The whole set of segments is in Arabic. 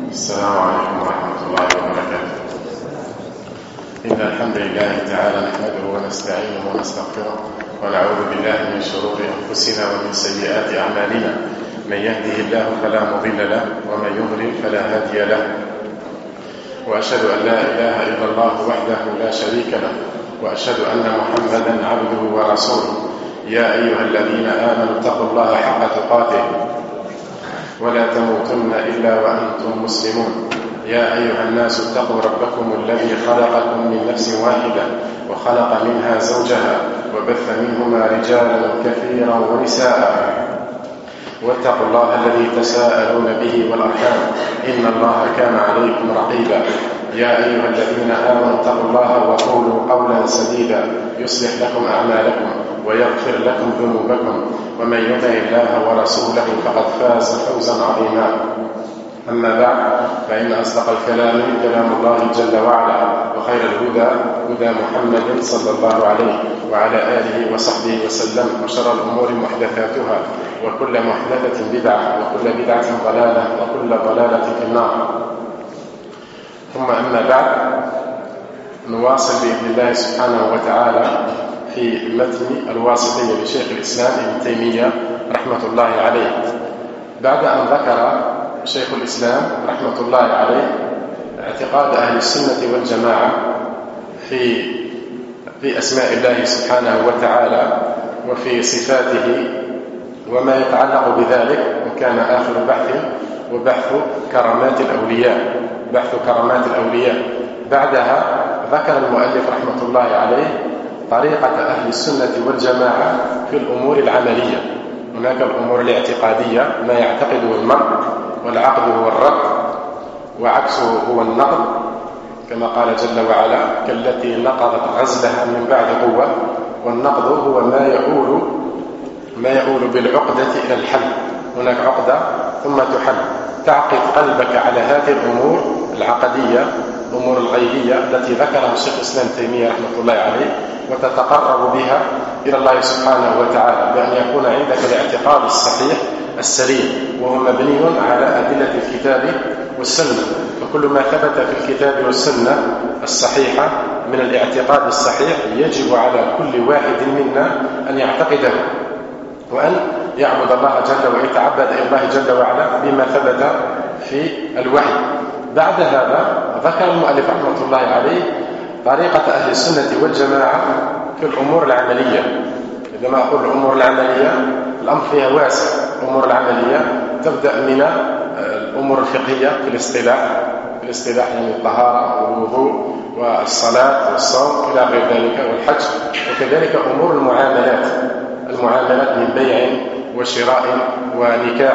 السلام عليكم ورحمة الله وبركاته. إن الحمد لله تعالى نحمده ونستعينه ونستغفره ونعوذ بالله من شرور أنفسنا ومن سيئات أعمالنا. من يهده الله فلا مضل له ومن يضلل فلا هادي له، وأشهد أن لا إله إلا الله وحده لا شريك له، وأشهد أن محمدا عبده ورسوله. يا أيها الذين آمنوا اتقوا الله حق تقاته ولا تموتن إلا وأنتم مسلمون. يا أيها الناس اتقوا ربكم الذي خلقكم من نفس واحدة وخلق منها زوجها وبث منهما رجالا كثيرا ونساء، واتقوا الله الذي تساءلون به والأرحام إن الله كان عليكم رقيبا. يا أيها الذين آمنوا اتقوا الله وقولوا قولا سديدا يصلح لكم أعمالكم ويغفر لكم ذنوبكم، ومن يطع الله ورسوله فقد فاز فوزا عظيما. أما بعد، فإن أصدق الكلام كلام الله جل وعلا، وخير الهدى هدى محمد صلى الله عليه وعلى آله وصحبه وسلم، وشر الأمور محدثاتها، وكل محدثة بدعة، وكل بدعة ضلالة، وكل ضلالة في النار. ثم أما بعد، نواصل بإذن الله سبحانه وتعالى في متن الواسطية لشيخ الإسلام ابن تيمية رحمة الله عليه، بعد أن ذكر شيخ الإسلام رحمة الله عليه اعتقاد أهل السنة والجماعة في أسماء الله سبحانه وتعالى وفي صفاته وما يتعلق بذلك، وكان آخر بحث كرامات الأولياء. بعدها ذكر المؤلف رحمة الله عليه طريقة أهل السنة والجماعة في الأمور العملية. هناك الأمور الاعتقادية، ما يعتقده المرء، والعقد هو الرد، وعكسه هو النقض، كما قال جل وعلا: كالتي نقضت غزلها من بعد قوة. والنقض هو ما يؤول بالعقدة إلى الحل. هناك عقدة ثم تحل، تعقد قلبك على هذه الأمور العقدية، الأمور الغيبية التي ذكرها الشيخ الإسلام تيمية رحمة الله عليه، وتتقرب بها إلى الله سبحانه وتعالى بأن يكون عندك الاعتقاد الصحيح السليم، وهو مبني على أدلة الكتاب والسنة. فكل ما ثبت في الكتاب والسنة الصحيحة من الاعتقاد الصحيح يجب على كل واحد منا أن يعتقده، وأن يعبد الله ويتعبد إلى الله جل وعلا بما ثبت في الوحي. بعد هذا ذكر المؤلف رحمة الله عليه طريقة أهل السنة والجماعة في الأمور العملية. عندما أقول الأمور العملية، الأمر فيها واسع. الأمور العملية تبدأ من الأمور الفقهية في الاصطلاح، يعني الطهارة والوضوء والصلاة والصوم إلى غير ذلك، والحج، وكذلك أمور المعاملات من بيع وشراء ونكاح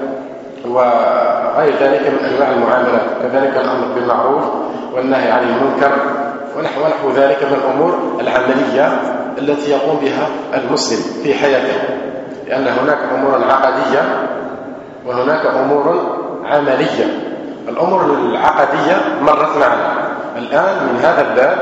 وغير ذلك من أنواع المعاملات، كذلك الأمر بالمعروف والنهي عن المنكر ونحو ذلك من الأمور العملية التي يقوم بها المسلم في حياته، لأن هناك أمور عقدية وهناك أمور عملية. الأمور العقدية مرت معنا. الآن من هذا الباب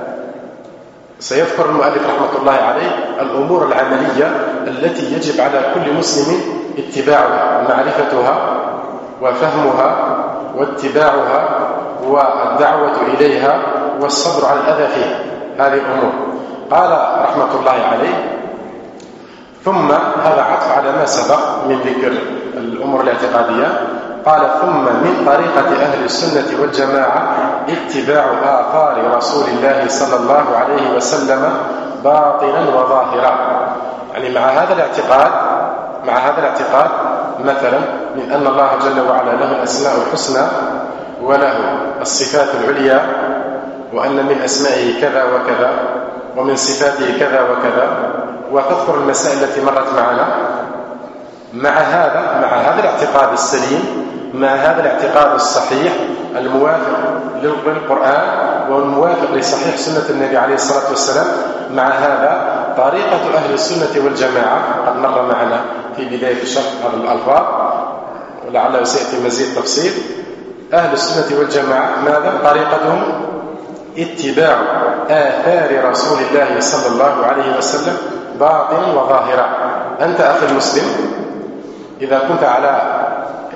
سيذكر المؤلف رحمة الله عليه الأمور العملية التي يجب على كل مسلم اتباعها، معرفتها وفهمها واتباعها والدعوة إليها والصبر على الأذى فيها. هذه الأمور قال رحمة الله عليه: ثم، هذا عطف على ما سبق من ذكر الأمور الاعتقادية، قال: ثم من طريقة أهل السنة والجماعة اتباع آثار رسول الله صلى الله عليه وسلم باطنا وظاهرا. يعني مع هذا الاعتقاد مثلا من أن الله جل وعلا له الأسماء الحسنى وله الصفات العليا، وأن من أسمائه كذا وكذا ومن صفاته كذا وكذا، وتذكر المسائل التي مرت معنا. مع هذا الاعتقاد السليم، مع هذا الاعتقاد الصحيح الموافق للقرآن والموافق لصحيح سنة النبي عليه الصلاة والسلام، مع هذا طريقة أهل السنة والجماعة قد مر معنا في بداية الشرح هذه الألفاظ، ولعله سيأتي مزيد تفصيل. أهل السنة والجماعة ماذا؟ طريقتهم اتباع آثار رسول الله صلى الله عليه وسلم باطنا وظاهرا. أنت أخي المسلم، إذا كنت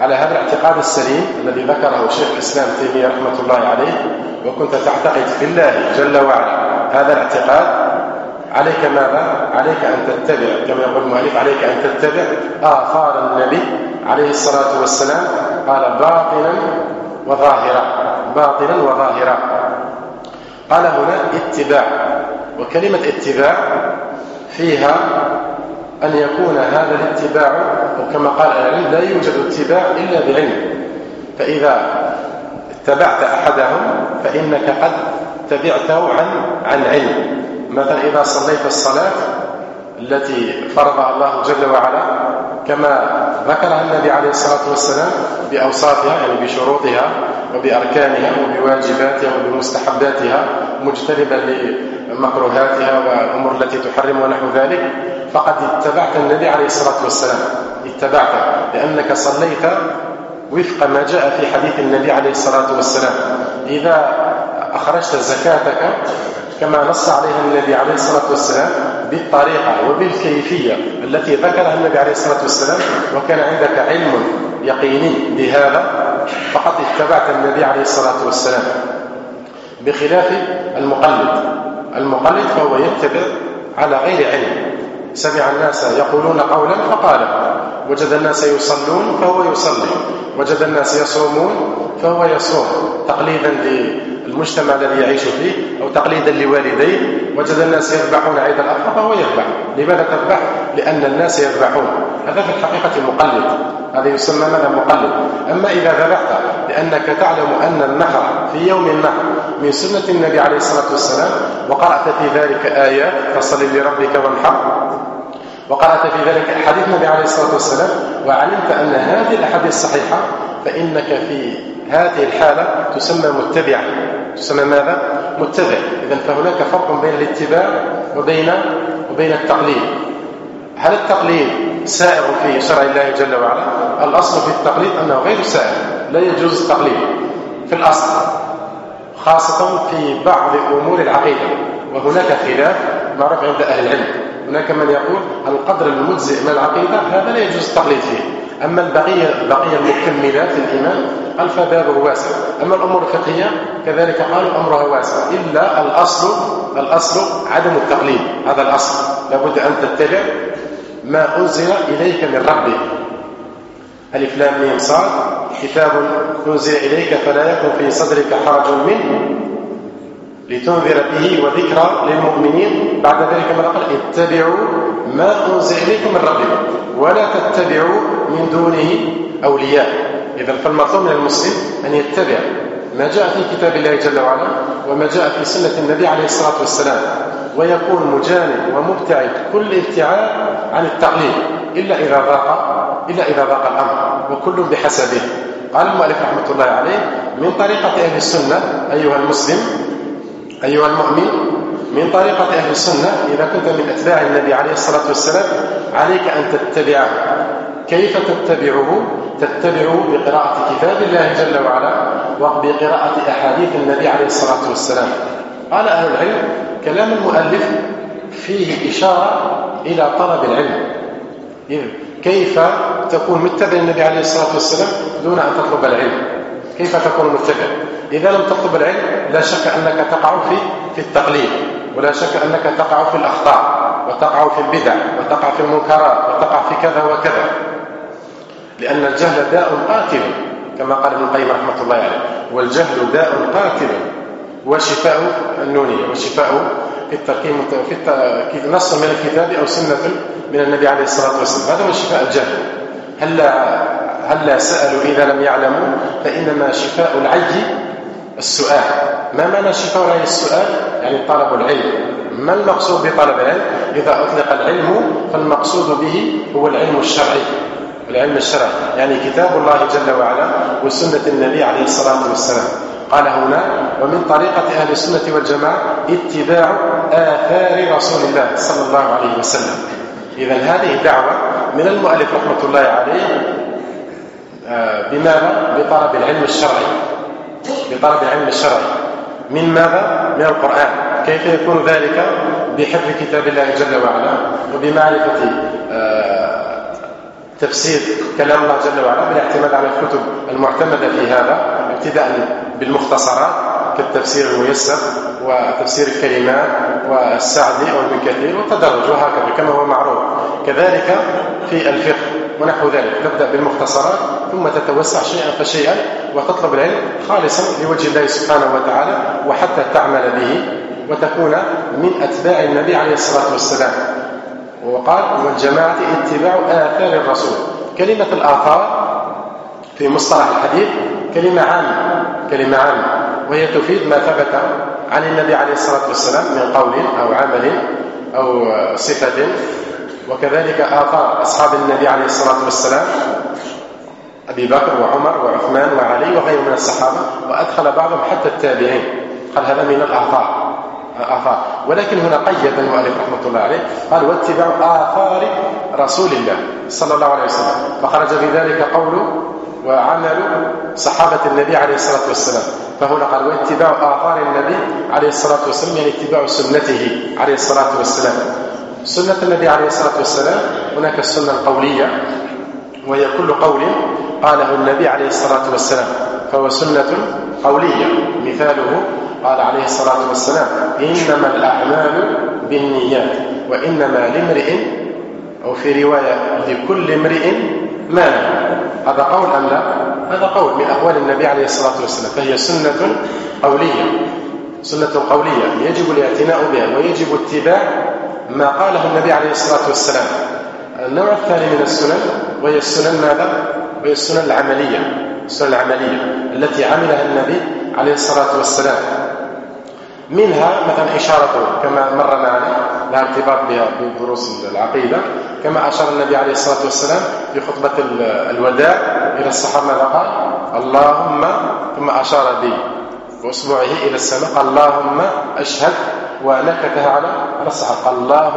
على هذا الاعتقاد السليم الذي ذكره شيخ الإسلام تيمية رحمة الله عليه، وكنت تعتقد في الله جل وعلا هذا الاعتقاد، عليك ماذا؟ عليك أن تتبع كما يقول المؤلف، عليك أن تتبع آثار النبي عليه الصلاة والسلام، قال باطنا وظاهرا، باطنا وظاهرا. قال هنا اتباع، وكلمة اتباع فيها أن يكون هذا الاتباع، وكما قال العلم لا يوجد اتباع إلا بعلم، فإذا اتبعت أحدهم فإنك قد تبعته عن علم. مثلا إذا صليت الصلاة التي فرضها الله جل وعلا كما ذكرها النبي عليه الصلاة والسلام بأوصافها، يعني بشروطها وبأركانها وبواجباتها وبمستحباتها، مجتنبا لمكروهاتها والأمور التي تحرم ونحو ذلك، فقد اتبعت النبي عليه الصلاة والسلام، اتبعته لأنك صليت وفق ما جاء في حديث النبي عليه الصلاة والسلام. إذا أخرجت زكاتك كما نص عليها النبي عليه الصلاة والسلام بالطريقة وبالكيفية التي ذكرها النبي عليه الصلاة والسلام، وكان عندك علم يقيني بهذا، فقد اتبعت النبي عليه الصلاة والسلام، بخلاف المقلد فهو يتبع على غير علم، سمع الناس يقولون قولا فقاله، وجد الناس يصلون فهو يصلي، وجد الناس يصومون فهو يصوم، تقليدا للمجتمع الذي يعيش فيه أو تقليدا لوالديه، وجد الناس يذبحون عيد الأضحى فهو يذبح. لماذا تذبح؟ لأن الناس يذبحون. هذا في الحقيقة مقلد، هذا يسمى ماذا؟ مقلد. أما إذا ذبحت لأنك تعلم أن النحر في يوم النحر من سنة النبي عليه الصلاة والسلام، وقرأت في ذلك آيات فصل لربك وانحر، وقرأت في ذلك أحاديث النبي عليه الصلاة والسلام، وعلمت أن هذه الأحاديث صحيحة، فإنك في هذه الحالة تسمى متبعا. تسمى ماذا؟ متبع. إذن فهناك فرق بين الاتباع وبين التقليد. هل التقليد سائغ في شرع الله جل وعلا؟ الأصل في التقليد أنه غير سائغ، لا يجوز التقليد في الأصل، خاصة في بعض أمور العقيدة، وهناك خلاف معروف عند أهل العلم. هناك من يقول القدر المجزئ من العقيدة هذا لا يجوز التقليد فيه، أما البقية المكملات للإيمان قال فبابه واسع. أما الأمور الفقهية كذلك قالوا أمرها واسع، إلا الأصل عدم التقليد. هذا الأصل، لابد أن تتبع ما أنزل إليك من ربك. ألف لام ميم صاد، كتاب أنزل إليك فلا يكن في صدرك حرج منه لتنذر به وذكرى للمؤمنين. بعد ذلك ما قال اتبعوا ما أنزل إليكم من ربكم ولا تتبعوا من دونه أولياء. إذن فالمطلوب من المسلم أن يتبع ما جاء في كتاب الله جل وعلا وما جاء في سنة النبي عليه الصلاة والسلام، ويكون مجانب ومبتعد كل ابتعاد عن التقليد إلا إذا ضاق الأمر، وكل بحسبه. قال المؤلف رحمة الله عليه: من طريقة أهل السنة أيها المسلم أيها المؤمن، من طريقة أهل السنة إذا كنت من أتباع النبي عليه الصلاة والسلام عليك أن تتبعه. كيف تتبعه؟ تتبعه بقراءة كتاب الله جل وعلا وبقراءة أحاديث النبي عليه الصلاة والسلام. قال أهل العلم كلام المؤلف فيه إشارة إلى طلب العلم. كيف تكون متبع النبي عليه الصلاة والسلام دون أن تطلب العلم؟ كيف تكون متبع؟ إذا لم تطلب العلم لا شك أنك تقع في التقليد، ولا شك أنك تقع في الأخطاء، وتقع في البدع، وتقع في المنكرات، وتقع في كذا وكذا، لأن الجهل داء قاتل كما قال ابن القيم رحمة الله عليه: والجهل داء قاتل وشفاء النونية، وشفاء في التركيب في نص من الكتاب أو سنة من النبي عليه الصلاة والسلام. هذا هو شفاء الجهل. هل سألوا إذا لم يعلموا؟ فإنما شفاء العي السؤال. ما معنى شفاء العي السؤال؟ يعني طلب العلم. ما المقصود بطلب العلم؟ إذا أطلق العلم فالمقصود به هو العلم الشرعي. العلم الشرعي يعني كتاب الله جل وعلا وسنة النبي عليه الصلاة والسلام. قال هنا: ومن طريقة أهل السنة والجماعة اتباع آثار رسول الله صلى الله عليه وسلم. إذن هذه دعوة من المؤلف رحمة الله عليه بماذا؟ بطلب العلم الشرعي. بطلب العلم الشرعي من ماذا؟ من القرآن. كيف يكون ذلك؟ بحفظ كتاب الله جل وعلا وبمعرفة تفسير كلام الله جل وعلا بالاعتماد على الكتب المعتمدة في هذا، ابتداء بالمختصرات كالتفسير الميسر وتفسير الكلمات والسعدي وابن كثير، والتدرج وهكذا كما هو معروف. كذلك في الفقه ونحو ذلك، تبدأ بالمختصرات ثم تتوسع شيئا فشيئا وتطلب العلم خالصا لوجه الله سبحانه وتعالى، وحتى تعمل به وتكون من أتباع النبي عليه الصلاة والسلام. وقال والجماعة اتباع آثار الرسول. كلمة الآثار في مصطلح الحديث كلمة عامة، وهي تفيد ما ثبت عن النبي عليه الصلاة والسلام من قول أو عمل أو صفة. وكذلك آثار أصحاب النبي عليه الصلاة والسلام أبي بكر وعمر وعثمان وعلي وغير من الصحابة، وأدخل بعضهم حتى التابعين، قال هذا من الآثار. ولكن هنا قيد المؤلف رحمة الله عليه قال واتباع آثار رسول الله صلى الله عليه وسلم، فخرج بذلك قوله وعمل صحابة النبي عليه الصلاة والسلام. فهنا قال واتباع آثار النبي عليه الصلاة والسلام، يعني اتباع سنته عليه الصلاة والسلام. سنة النبي عليه الصلاة والسلام هناك السنة القولية، وهي كل قول قاله النبي عليه الصلاة والسلام فهو سنة قولية. مثاله قال عليه الصلاة والسلام إنما الأعمال بالنيات وإنما لامرئ، أو في رواية لكل امرئ ما نوى. هذا قول أم لا؟ هذا قول من أقوال النبي عليه الصلاة والسلام، فهي سنة قولية يجب الاعتناء بها ويجب اتباع ما قاله النبي عليه الصلاة والسلام. النوع الثاني من السنن وهي السنن ماذا؟ وهي السنن العملية التي عملها النبي عليه الصلاة والسلام. منها مثلا إشارته كما مر معنا، لها ارتباط بها بدروس العقيدة، كما أشار النبي عليه الصلاة والسلام في خطبة الوداع إلى الصحابة ماذا قال؟ اللهم، ثم أشار بأصبعه إلى السماء قال اللهم أشهد، ونكتها على الصحابة قال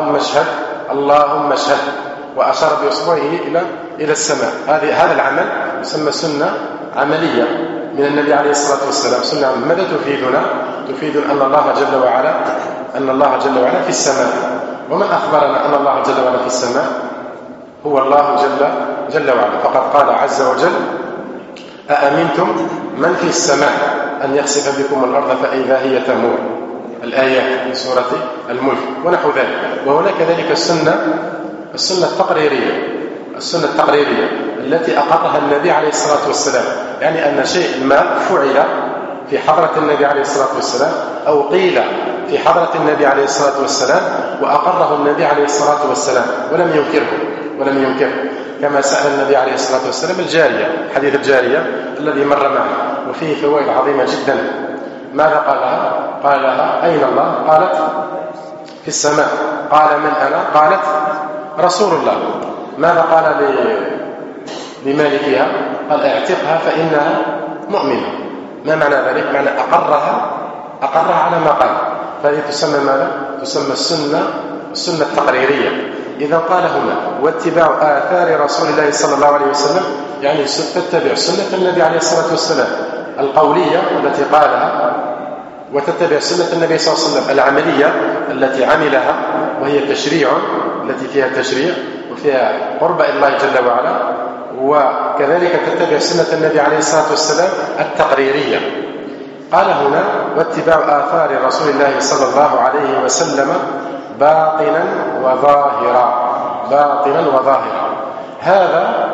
اللهم اشهد وأشار بأصبعه إلى السماء. هذا العمل يسمى سنة عملية من النبي عليه الصلاة والسلام. سنة ماذا تفيدنا؟ تفيد أن الله جل وعلا في السماء. ومن أخبرنا أن الله جل وعلا في السماء؟ هو الله جل وعلا، فقد قال عز وجل أأمنتم من في السماء أن يخسف بكم الأرض فإذا هي تمور، الآيات في سورة الملك ونحو ذلك. وهناك كذلك السنة التقريرية التي أقرها النبي عليه الصلاة والسلام، يعني أن شيء ما فعل في حضرة النبي عليه الصلاة والسلام أو قيل في حضرة النبي عليه الصلاة والسلام وأقره النبي عليه الصلاة والسلام ولم ينكره، كما سأل النبي عليه الصلاة والسلام الجارية، حديث الجارية الذي مر معنا وفيه فوائد عظيمة جدا. ماذا قال لها أين الله؟ قالت في السماء. قال من أنا؟ قالت رسول الله. ماذا قال لمالكها؟ قال اعتقها فإنها مؤمنة. ما معنى ذلك؟ معنى أقرها على ما قال. فهذه تسمى ماذا؟ تسمى السنة التقريرية. إذا قال هنا واتباع آثار رسول الله صلى الله عليه وسلم، يعني تتبع سنة النبي عليه الصلاة والسلام القولية التي قالها، وتتبع سنة النبي صلى الله عليه وسلم العملية التي عملها، وهي التشريع التي فيها تشريع وفيها قرب إلى الله جل وعلا. وكذلك تتبع سنة النبي عليه الصلاة والسلام التقريرية. قال هنا واتباع آثار رسول الله صلى الله عليه وسلم باطنا وظاهرا. هذا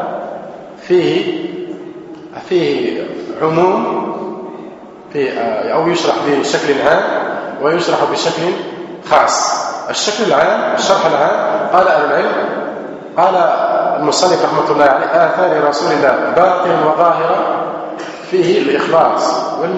فيه عموم، أو يشرح بشكل عام ويشرح بشكل خاص. الشكل العام، الشرح العام، قال أهل العلم، قال المصنف رحمة الله عليه آثار رسول الله باطنا وظاهرا، فيه الإخلاص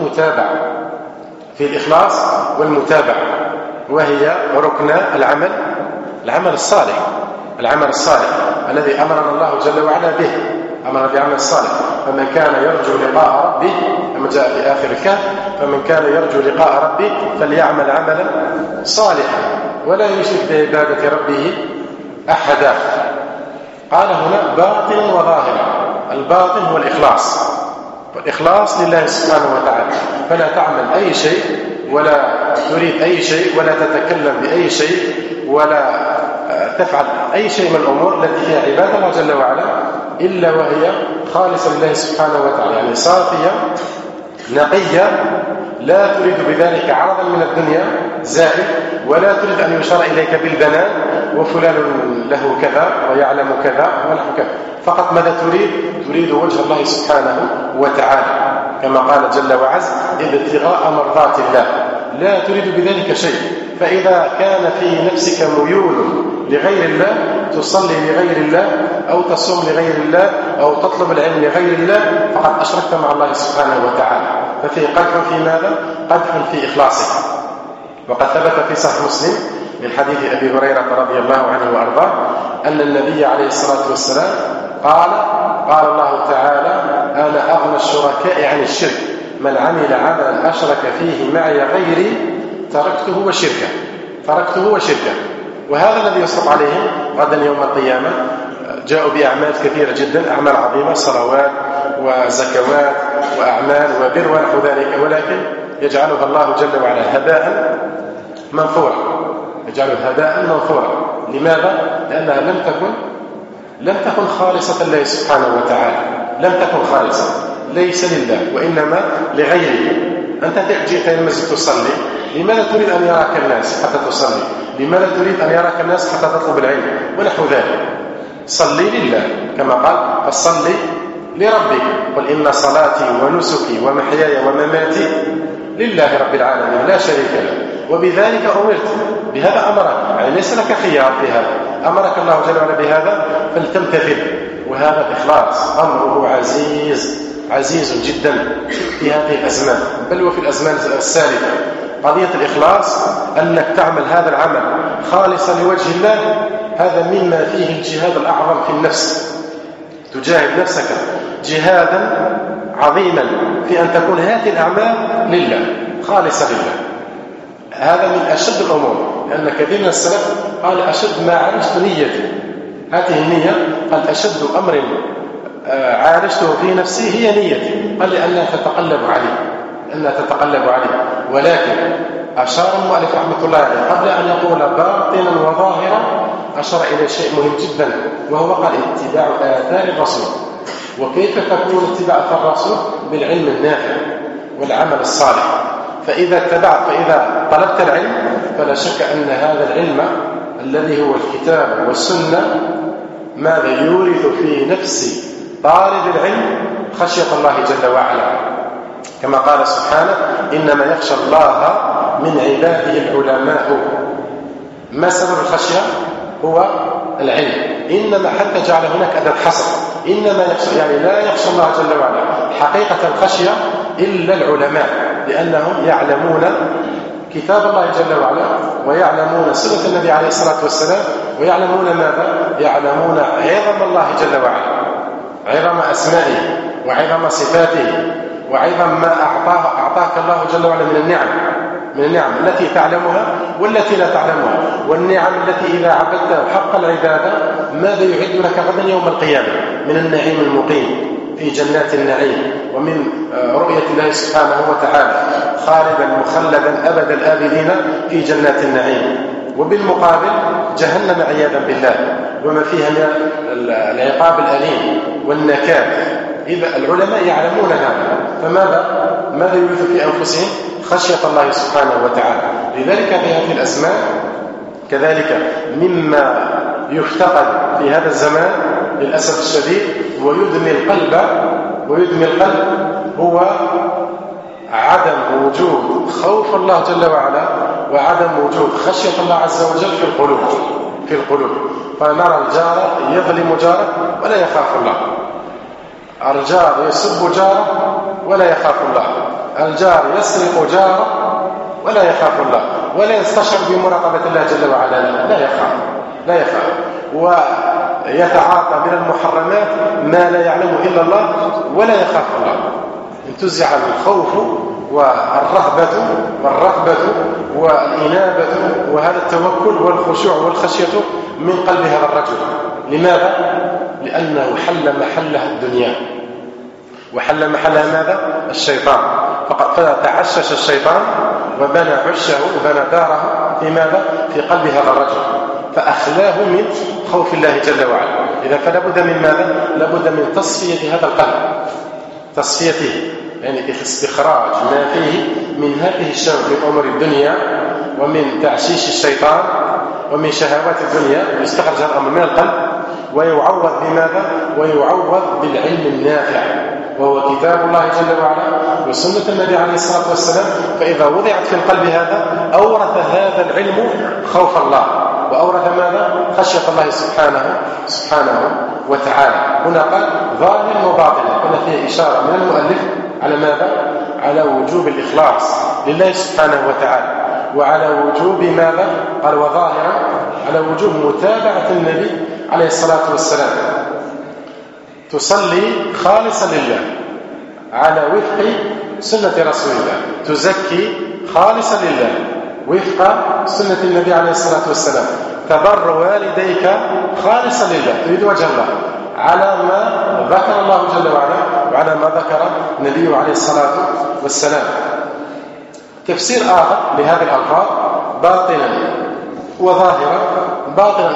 والمتابعة، وهي ركن العمل الصالح الذي أمرنا الله جل وعلا به، أمر بعمل الصالح. فمن كان يرجو لقاء ربه، كما جاء في آخر الكهف، فمن كان يرجو لقاء ربه فليعمل عملا صالحا ولا يشرك بعبادة ربه أحدا. قال هنا باطن وظاهر. الباطن هو الإخلاص لله سبحانه وتعالى، فلا تعمل أي شيء ولا تريد أي شيء ولا تتكلم بأي شيء ولا تفعل أي شيء من الأمور التي فيها عبادة الله جل وعلا إلا وهي خالصة لله سبحانه وتعالى، يعني صافية نقية، لا تريد بذلك عرضا من الدنيا زائد، ولا تريد أن يشار إليك بالبنان وفلان له كذا ويعلم كذا ونحو كذا. فقط ماذا تريد؟ تريد وجه الله سبحانه وتعالى، كما قال جل وعز: ابتغاء مرضات الله، لا تريد بذلك شيء. فإذا كان في نفسك ميول لغير الله، تصلي لغير الله أو تصوم لغير الله أو تطلب العلم لغير الله، فقد أشركت مع الله سبحانه وتعالى. ففي قدح في ماذا؟ قدح في إخلاصك. وقد ثبت في صحيح مسلم من حديث أبي هريرة رضي الله عنه وأرضاه أن النبي عليه الصلاة والسلام قال الله تعالى: أنا أغنى الشركاء عن الشرك، من عمل عملا أشرك فيه معي غيري تركته وشركه. وهذا الذي يصرف عليهم غدا يوم القيامة. جاءوا بأعمال كثيرة جدا، أعمال عظيمة، صلوات وزكوات وأعمال وبر ونحو ذلك، ولكن يجعلها الله جل وعلا هباء منثورا، يجعلها هباء منثورا. لماذا؟ لأنها لم تكن خالصة لله سبحانه وتعالى، لم تكن خالصة، ليس لله وإنما لغيره. أنت جئت إلى المسجد تصلي، لماذا تريد أن يراك الناس حتى تصلي؟ لماذا تريد أن يراك الناس حتى تطلب العلم ونحو ذلك؟ صلي لله، كما قال: فصلي لربك، قل إن صلاتي ونسكي ومحياي ومماتي لله رب العالمين لا شريك له وبذلك أمرت. بهذا أمرك، يعني ليس لك خيار في هذا، أمرك الله جل وعلا بهذا فلتمتثل. وهذا الإخلاص أمره عزيز جدا في هذه الأزمان، بل وفي الأزمان السالفة. قضية الإخلاص أنك تعمل هذا العمل خالصا لوجه الله، هذا مما فيه الجهاد الأعظم في النفس. تجاهد نفسك جهادا عظيما في أن تكون هذه الأعمال لله، خالصة لله. هذا من أشد الأمور، لأن كثير من السلف قال: أشد ما عالجت نيتي. هذه النية قال: أشد أمر عالجته في نفسي هي نيتي، قال: لأنها تتقلب عليه. ولكن أشار المؤلف رحمة الله عليه قبل أن يقول باطنا وظاهرا، أشار إلى شيء مهم جدا، وهو قال: اتباع آثار الرسول. وكيف تكون اتباع آثار الرسول؟ بالعلم النافع والعمل الصالح. فإذا طلبت العلم، فلا شك أن هذا العلم الذي هو الكتاب والسنة ماذا يورث في نفس طالب العلم خشية الله جل وعلا، كما قال سبحانه: إنما يخشى الله من عباده العلماء. ما سبب الخشية؟ هو العلم. إنما حتى جعل هناك أداة حصر، إنما يخشى، يعني لا يخشى الله جل وعلا حقيقة الخشية إلا العلماء، لأنهم يعلمون كتاب الله جل وعلا، ويعلمون سنة النبي عليه الصلاة والسلام، ويعلمون ماذا؟ يعلمون عظم الله جل وعلا، عظم أسمائه وعظم صفاته وعظم ما أعطاك الله جل وعلا من النعم التي تعلمها والتي لا تعلمها، والنعم التي إذا عبدت حق العبادة ماذا يعد لك غدا يوم القيامة من النعيم المقيم في جنات النعيم، ومن رؤية الله سبحانه وتعالى خالدا مخلدا أبد الآبدين في جنات النعيم. وبالمقابل جهنم عياذا بالله وما فيها من العقاب الأليم والنكال. إذا العلماء يعلمون هذا، فماذا يورث في أنفسهم؟ خشية الله سبحانه وتعالى. لذلك في هذه الأزمان كذلك مما يفتقد في هذا الزمان للأسف الشديد ويدمي القلب هو عدم وجود خوف الله جل وعلا، وعدم وجود خشية الله عز وجل في القلوب. فنرى الجار يظلم جاره ولا يخاف الله، الجار يسب جاره ولا يخاف الله، الجار يسرق جاره ولا يخاف الله، ولا يستشعر بمراقبة الله جل وعلا، لا يخاف ويتعاطى من المحرمات ما لا يعلمه إلا الله ولا يخاف الله. انتزع الخوف والرهبة والإنابة وهذا التوكل والخشوع والخشية من قلب هذا الرجل. لماذا؟ لأنه حل محلها الدنيا، وحل محلها ماذا؟ الشيطان. فتعشش الشيطان وبنى عشه وبنى داره في ماذا؟ في قلب هذا الرجل، فأخلاه من خوف الله جل وعلا. إذا فلا بد من ماذا؟ لابد من تصفية هذا القلب، تصفيته، يعني استخراج ما فيه من هذه الشهوة من أمور الدنيا ومن تعشيش الشيطان ومن شهوات الدنيا، يستخرج هذا الأمر من القلب ويعوض بماذا؟ ويعوض بالعلم النافع، وهو كتاب الله جل وعلا وسنة النبي عليه الصلاة والسلام. فإذا وضعت في القلب هذا أورث هذا العلم خوف الله، وأورث ماذا؟ خشية الله سبحانه وتعالى. هنا قال ظاهر وباطن، هنا فيه إشارة من المؤلف على ماذا؟ على وجوب الإخلاص لله سبحانه وتعالى، وعلى وجوب ماذا؟ قال وظاهرا على وجوب متابعة النبي عليه الصلاة والسلام، تصلي خالصا لله على وفق سنة رسول الله، تزكي خالصا لله وفق سنة النبي عليه الصلاة والسلام، تبر والديك خالصا لله، تريد وجه الله على ما ذكر الله جل وعلا وعلى ما ذكر النبي عليه الصلاة والسلام. تفسير آخر لهذه الألفاظ باطنا وظاهرا. باطنا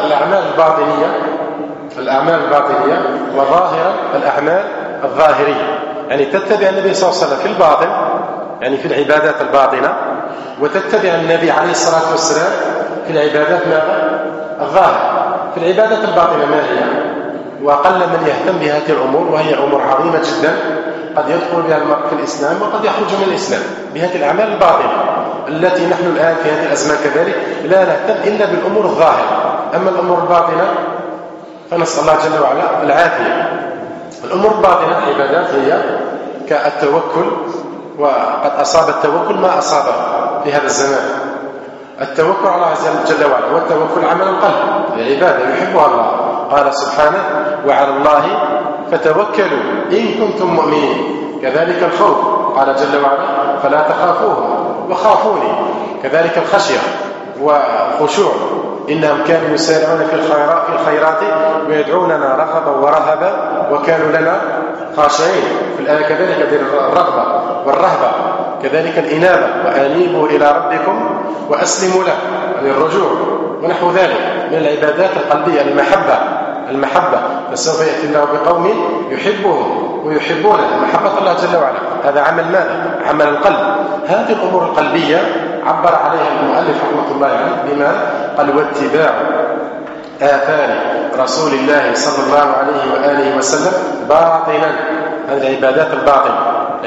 الأعمال الباطنية، وظاهرا الأعمال الظاهرية، يعني تتبع النبي صلى الله عليه وسلم في الباطن، يعني في العبادات الباطنة، وتتبع النبي عليه الصلاة والسلام في العبادات ماذا؟ الظاهرة. في العبادات الباطنة ما هي؟ وأقل من يهتم بهذه الأمور، وهي أمور عظيمة جدا، قد يدخل بها المرء في الإسلام وقد يخرج من الإسلام بهذه الأعمال الباطنة التي نحن الآن في هذه الأزمان كذلك لا نهتم إلا بالأمور الظاهرة. أما الأمور الباطنة فنسأل الله جل وعلا العافية. الأمور الباطنة العبادات هي كالتوكل، وقد أصاب التوكل ما أصابه في هذا الزمان. التوكل على الله جل وعلا والتوكل عمل القلب، العبادة يحبها الله، قال سبحانه وعلى الله فتوكلوا إن كنتم مؤمنين. كذلك الخوف، قال جل وعلا فلا تخافوهم وخافوني. كذلك الخشية والخشوع، إنهم كانوا يسارعون في الخيرات ويدعوننا رغبا ورهبا وكانوا لنا خاشعين. في الآية كذلك الرغبة والرهبة، كذلك الإنابة وأنيبوا إلى ربكم وأسلموا له، يعني الرجوع ونحو ذلك من العبادات القلبية. المحبة فسوف يأتي الله بقوم يحبهم ويحبونه، محبة الله جل وعلا، هذا عمل ماذا؟ عمل القلب. هذه الأمور القلبية عبر عليها المؤلف رحمه الله عليه بما قال واتباع آثار رسول الله صلى الله عليه وآله وسلم باطنا، هذه العبادات الباطنة.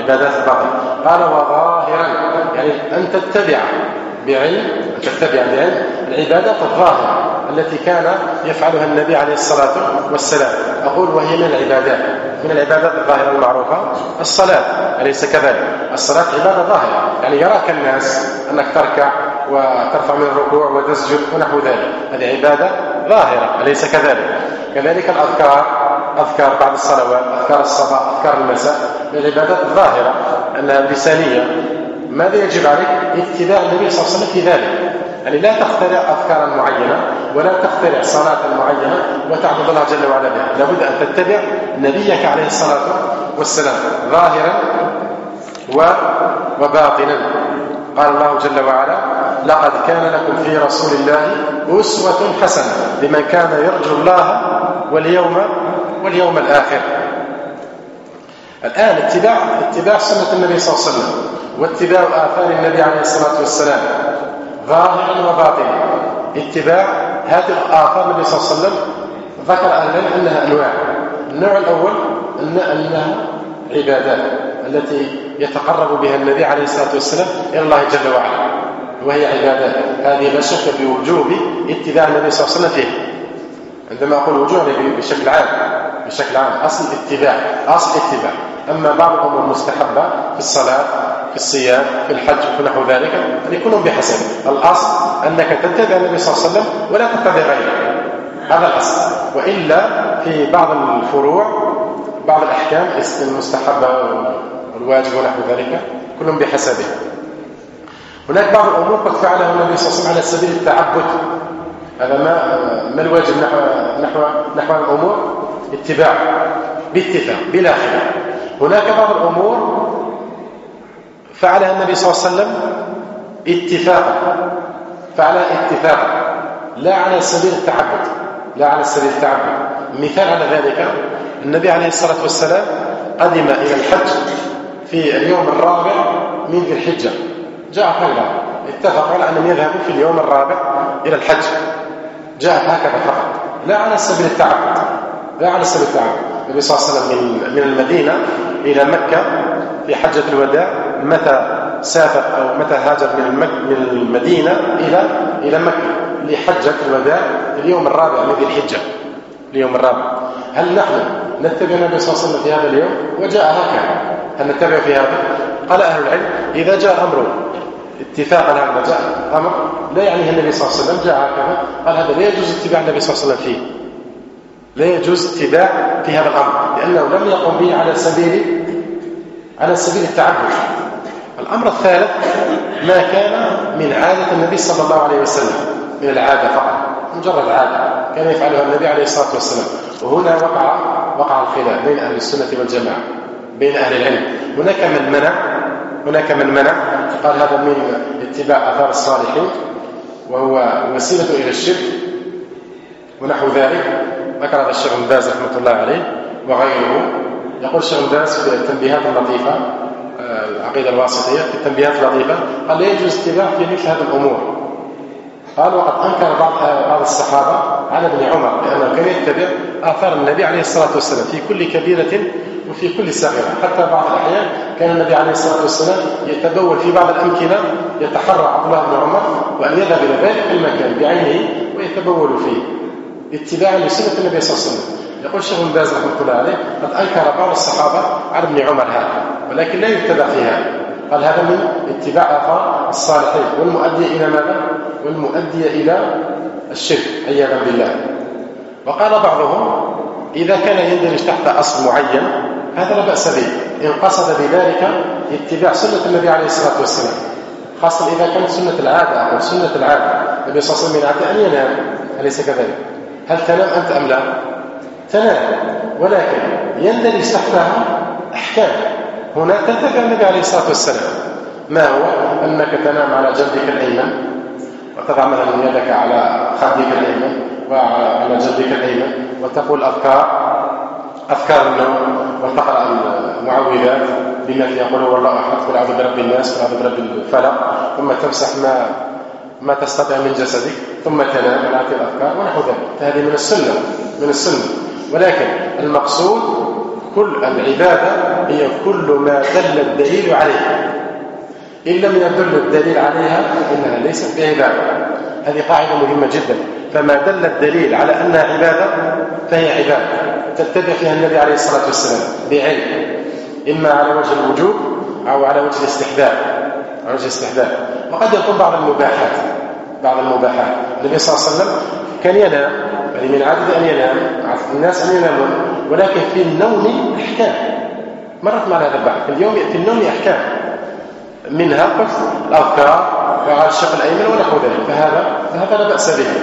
قال وظاهرا، يعني أن تتبع بعلم العبادات الظاهرة التي كان يفعلها النبي عليه الصلاة والسلام. أقول وهي من العبادات الظاهرة المعروفة الصلاة، أليس كذلك؟ الصلاة عبادة ظاهرة، يعني يراك الناس أنك تركع وترفع من الركوع وتسجد ونحو ذلك، هذه عبادة ظاهرة، أليس كذلك؟ كذلك أذكار بعد الصلوات، أذكار الصباح، أذكار المساء، العبادات الظاهرة أنها لسانية. ماذا يجب عليك؟ اتباع النبي صلى الله عليه وسلم في ذلك، يعني لا تخترع أذكارا معينة ولا تخترع صلاة معينة وتعبد الله جل وعلا بها، لابد أن تتبع نبيك عليه الصلاة والسلام ظاهرا وباطنا. قال الله جل وعلا لقد كان لكم في رسول الله أسوة حسنة لمن كان يرجو الله واليوم الآخر. الآن اتباع سنة النبي صلى الله عليه وسلم واتباع آثار النبي عليه الصلاة والسلام ظاهرا وباطنا. اتباع هذه الآثار النبي صلى الله عليه وسلم ذكر أنها أنواع. النوع الأول أنها عبادات التي يتقرب بها النبي عليه الصلاة والسلام إلى الله جل وعلا، وهي عبادات هذه لا شك بوجوب اتباع النبي صلى الله عليه وسلم فيه. عندما أقول وجوب بشكل عام أصل اتباع. أما بعض الأمور مستحبة في الصلاة، في الصيام، في الحج ونحو ذلك، أن يكونوا بحسب. الأصل أنك تتبع النبي صلى الله عليه وسلم ولا تتبع غيره، هذا الأصل. وإلا في بعض الفروع بعض الأحكام المستحبة والواجب ونحو ذلك كلهم بحسبه. هناك بعض الأمور قد فعلها النبي صلى الله عليه وسلم على سبيل التعبد، هذا ما الواجب نحو الأمور اتباع باتفاق بلا خلاف. هناك بعض الأمور فعلها النبي صلى الله عليه وسلم اتفاقا لا على سبيل التعبد، مثال على ذلك النبي عليه الصلاة والسلام قدم إلى الحج في اليوم الرابع من ذي الحجة. جاء هكذا، اتفقوا على أنهم يذهبوا في اليوم الرابع إلى الحج. جاء هكذا فقط، لا على سبيل التعبد، لا على سبيل التعبد. النبي صلى الله عليه وسلم من المدينة إلى مكة في حجة الوداع، متى سافر أو متى هاجر من المدينة إلى مكة لحجة الوداع في اليوم الرابع من ذي الحجة، اليوم الرابع. هل نحن نتبع النبي صلى الله عليه وسلم في هذا اليوم؟ وجاء هكذا، هل نتبع في هذا؟ قال أهل العلم إذا جاء أمر اتفاقا، هذا جاء أمر لا يعنيه النبي صلى الله عليه وسلم، جاء هكذا، قال هذا لا يجوز اتباع النبي صلى الله عليه وسلم فيه، لا يجوز اتباع في هذا الأمر، لأنه لم يقم به على سبيل التعبد. الأمر الثالث ما كان من عادة النبي صلى الله عليه وسلم، من العادة فقط، مجرد عادة كان يفعلها النبي عليه الصلاة والسلام. وهنا وقع الخلاف بين أهل السنة والجماعة، بين أهل العلم. هناك من منع قال هذا من اتباع آثار الصالحين وهو وسيلة إلى الشرك ونحو ذلك. ذكر هذا الشيخ ابن باز رحمة الله عليه وغيره. يقول الشيخ ابن باز في التنبيهات اللطيفة، العقيدة الواسطية في التنبيهات اللطيفة، قال لا يجوز اتباع في مثل هذه الأمور. قال وقد أنكر بعض الصحابة على ابن عمر لأنه كان يتبع آثار النبي عليه الصلاة والسلام في كل كبيرة وفي كل صغيرة. حتى بعض الأحيان كان النبي عليه الصلاة والسلام يتبول في بعض الأمكنة، يتحرى عبد الله بن عمر وأن يذهب إلى ذلك المكان بعينه ويتبول فيه اتباعا لسنة النبي صلى الله عليه وسلم. يقول الشيخ ابن باز رحمه الله عليه قد أنكر بعض الصحابة على ابن عمر هذا، ولكن لا يتبع في هذا. قال هذا من اتباع آثار الصالحين والمؤدي إلى ماذا؟ والمؤدي إلى الشرك عياذا بالله. وقال بعضهم إذا كان يندرج تحت أصل معين هذا لا بأس به إن قصد بذلك اتباع سنة النبي عليه الصلاة والسلام، خاصة إذا كانت سنة العادة أو سنة العادة. النبي صلى الله عليه وسلم من عادة أن ينام، أليس كذلك؟ هل تنام أنت أم لا؟ تنام، ولكن يندرج تحتها أحكام. هنا تتبع النبي عليه الصلاة والسلام. ما هو؟ أنك تنام على جنبك الأيمن وتضع مثلا يدك على خدك الأيمن وعلى جنبك الأيمن وتقول أذكار النوم وتقرأ المعوذات بما يقول هو الله أحد، قل أعوذ برب الناس، قل أعوذ برب الفلق، ثم تمسح ما تستطيع من جسدك ثم تنام على هذه الأذكار ونحو ذلك. فهذه من السنة. ولكن المقصود كل العبادة هي كل ما دل الدليل عليه، إن لم يدل الدليل عليها فإنها ليست بعبادة. هذه قاعدة مهمة جدا. فما دل الدليل على أنها عبادة فهي عبادة تتبع فيها النبي عليه الصلاة والسلام بعلم، إما على وجه الوجوب أو على وجه الاستحباب. وقد يكون بعض المباحات. النبي صلى الله عليه وسلم كان ينام، يعني من عادة أن ينام، الناس أن ينامون، ولكن في النوم أحكام. مرت معنا هذا البحث. في النوم أحكام، منها قلت الأذكار وعلى الشق الأيمن ونحو ذلك. فهذا لا بأس به.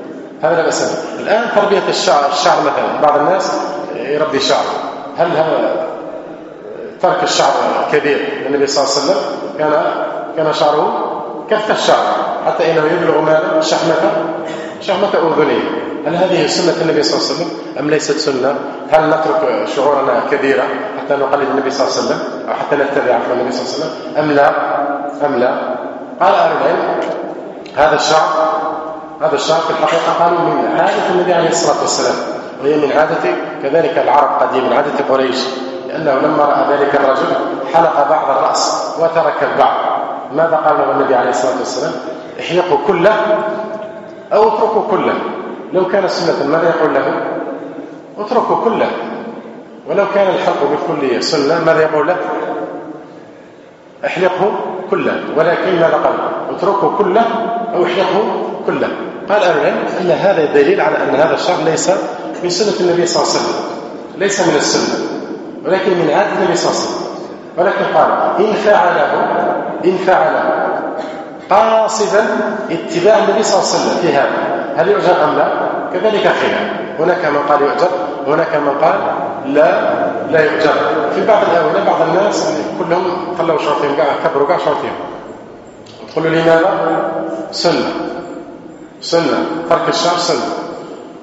الآن تربية الشعر مثلا، بعض الناس يربي شعر. هل هذا ترك الشعر كبير؟ النبي صلى الله عليه وسلم كان شعره كف الشعر حتى إنه يبلغ ماذا؟ شحمة أذنيه. هل هذه سنة النبي صلى الله عليه وسلم أم ليست سنة؟ هل نترك شعورنا كبيرة حتى نقلد النبي صلى الله عليه وسلم أو حتى نتبع عفوا النبي صلى الله عليه وسلم أم لا؟ قال أهل العلم هذا الشعر في الحقيقة قالوا من عادة النبي عليه الصلاة والسلام، وهي من عادة كذلك العرب قديما، من عادة قريش، لأنه لما رأى ذلك الرجل حلق بعض الرأس وترك البعض. ماذا قال له النبي عليه الصلاة والسلام؟ احلقوا كله أو اتركوا كله. لو كان سنة ماذا يقول له؟ اتركوا كله. ولو كان الحلق بالكل سنة ماذا يقول له؟ احلقه كله. ولكن ماذا قال؟ اتركوا كله أو احلقه كله. قال أهل العلم أن هذا دليل على أن هذا الشرع ليس من سنة النبي صلى الله عليه وسلم، ليس من السنة، ولكن من عادة النبي صلى الله عليه وسلم. ولكن قال إن فعله قاصدا اتباع النبي صلى الله عليه وسلم في هذا، هل يؤجر أم لا؟ كذلك خلاف. هناك من قال يؤجر وهناك من قال لا يؤجر. في بعض الآونة بعض الناس كلهم طلعوا شرطين، كبروا شرطين. تقولوا لماذا؟ سنة ترك الشعر سنة.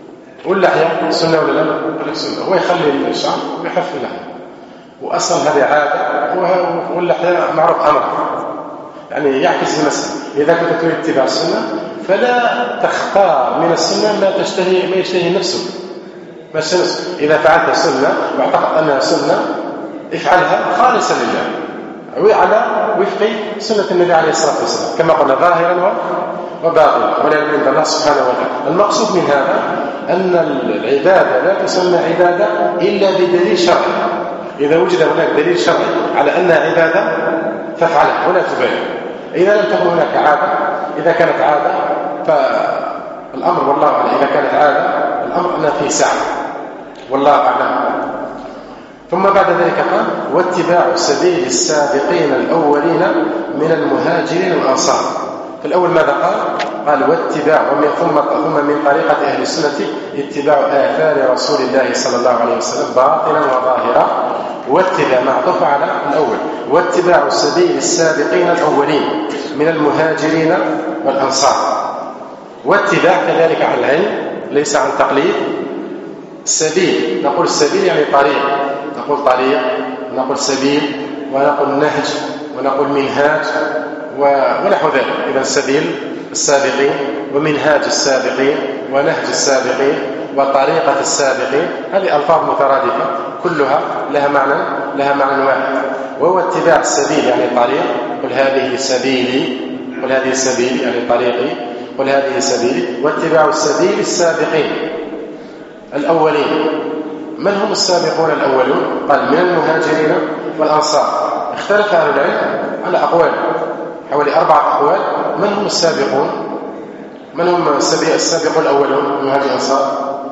واللحية سنة ولا لا؟ قال لك سنة. هو يخلي الشعر ويحف اللحية، وأصلا هذه عادة، واللحية معروف أمر، يعني يعكس المسألة. إذا كنت تريد اتباع السنة فلا تختار من السنة ما يشتهي نفسك. إذا فعلت السنة واعتقد أنها سنة افعلها خالصا لله وعلى وفق سنة النبي عليه الصلاة والسلام كما قلنا ظاهرا وباطنا ولله من الله سبحانه وتعالى. المقصود من هذا أن العبادة لا تسمى عبادة إلا بدليل شرعي. إذا وجد هناك دليل شرعي على أنها عبادة فافعلها ولا تبالي. إذا لم تكن هناك عادة، إذا كانت عادة فالأمر والله أعلم، إذا كانت عادة الأمر أنها في سعة والله أعلم. ثم بعد ذلك قال واتباع سبيل السابقين الأولين من المهاجرين والأنصار. في الأول ماذا قال واتباع، ثم من طريقة أهل السنة اتباع آثار رسول الله صلى الله عليه وسلم باطنا وظاهرا. واتباع معطوف على الأول، واتباع سبيل السابقين الأولين من المهاجرين والأنصار. واتباع كذلك عن العلم ليس عن تقليد. السبيل نقول السبيل يعني طريق، نقول طريق، نقول سبيل، ونقول نهج، ونقول منهاج ونحو ذلك. إذا سبيل السابقين ومنهاج السابقين ونهج السابقين وطريقة السابقين، هذه ألفاظ مترادفة كلها لها معنى واحد، وهو اتباع السبيل يعني طريق. قل هذه سبيلي، قل هذه سبيلي يعني طريقي، قل هذه سبيلي. واتباع السبيل السابقين الأولين. من هم السابقون الأولون؟ قال من المهاجرين والأنصار. اختلف أهل العلم على أقوال، حوالي 4 أقوال. من هم السابقون؟ من هم السابقون الأولون من المهاجرين والأنصار؟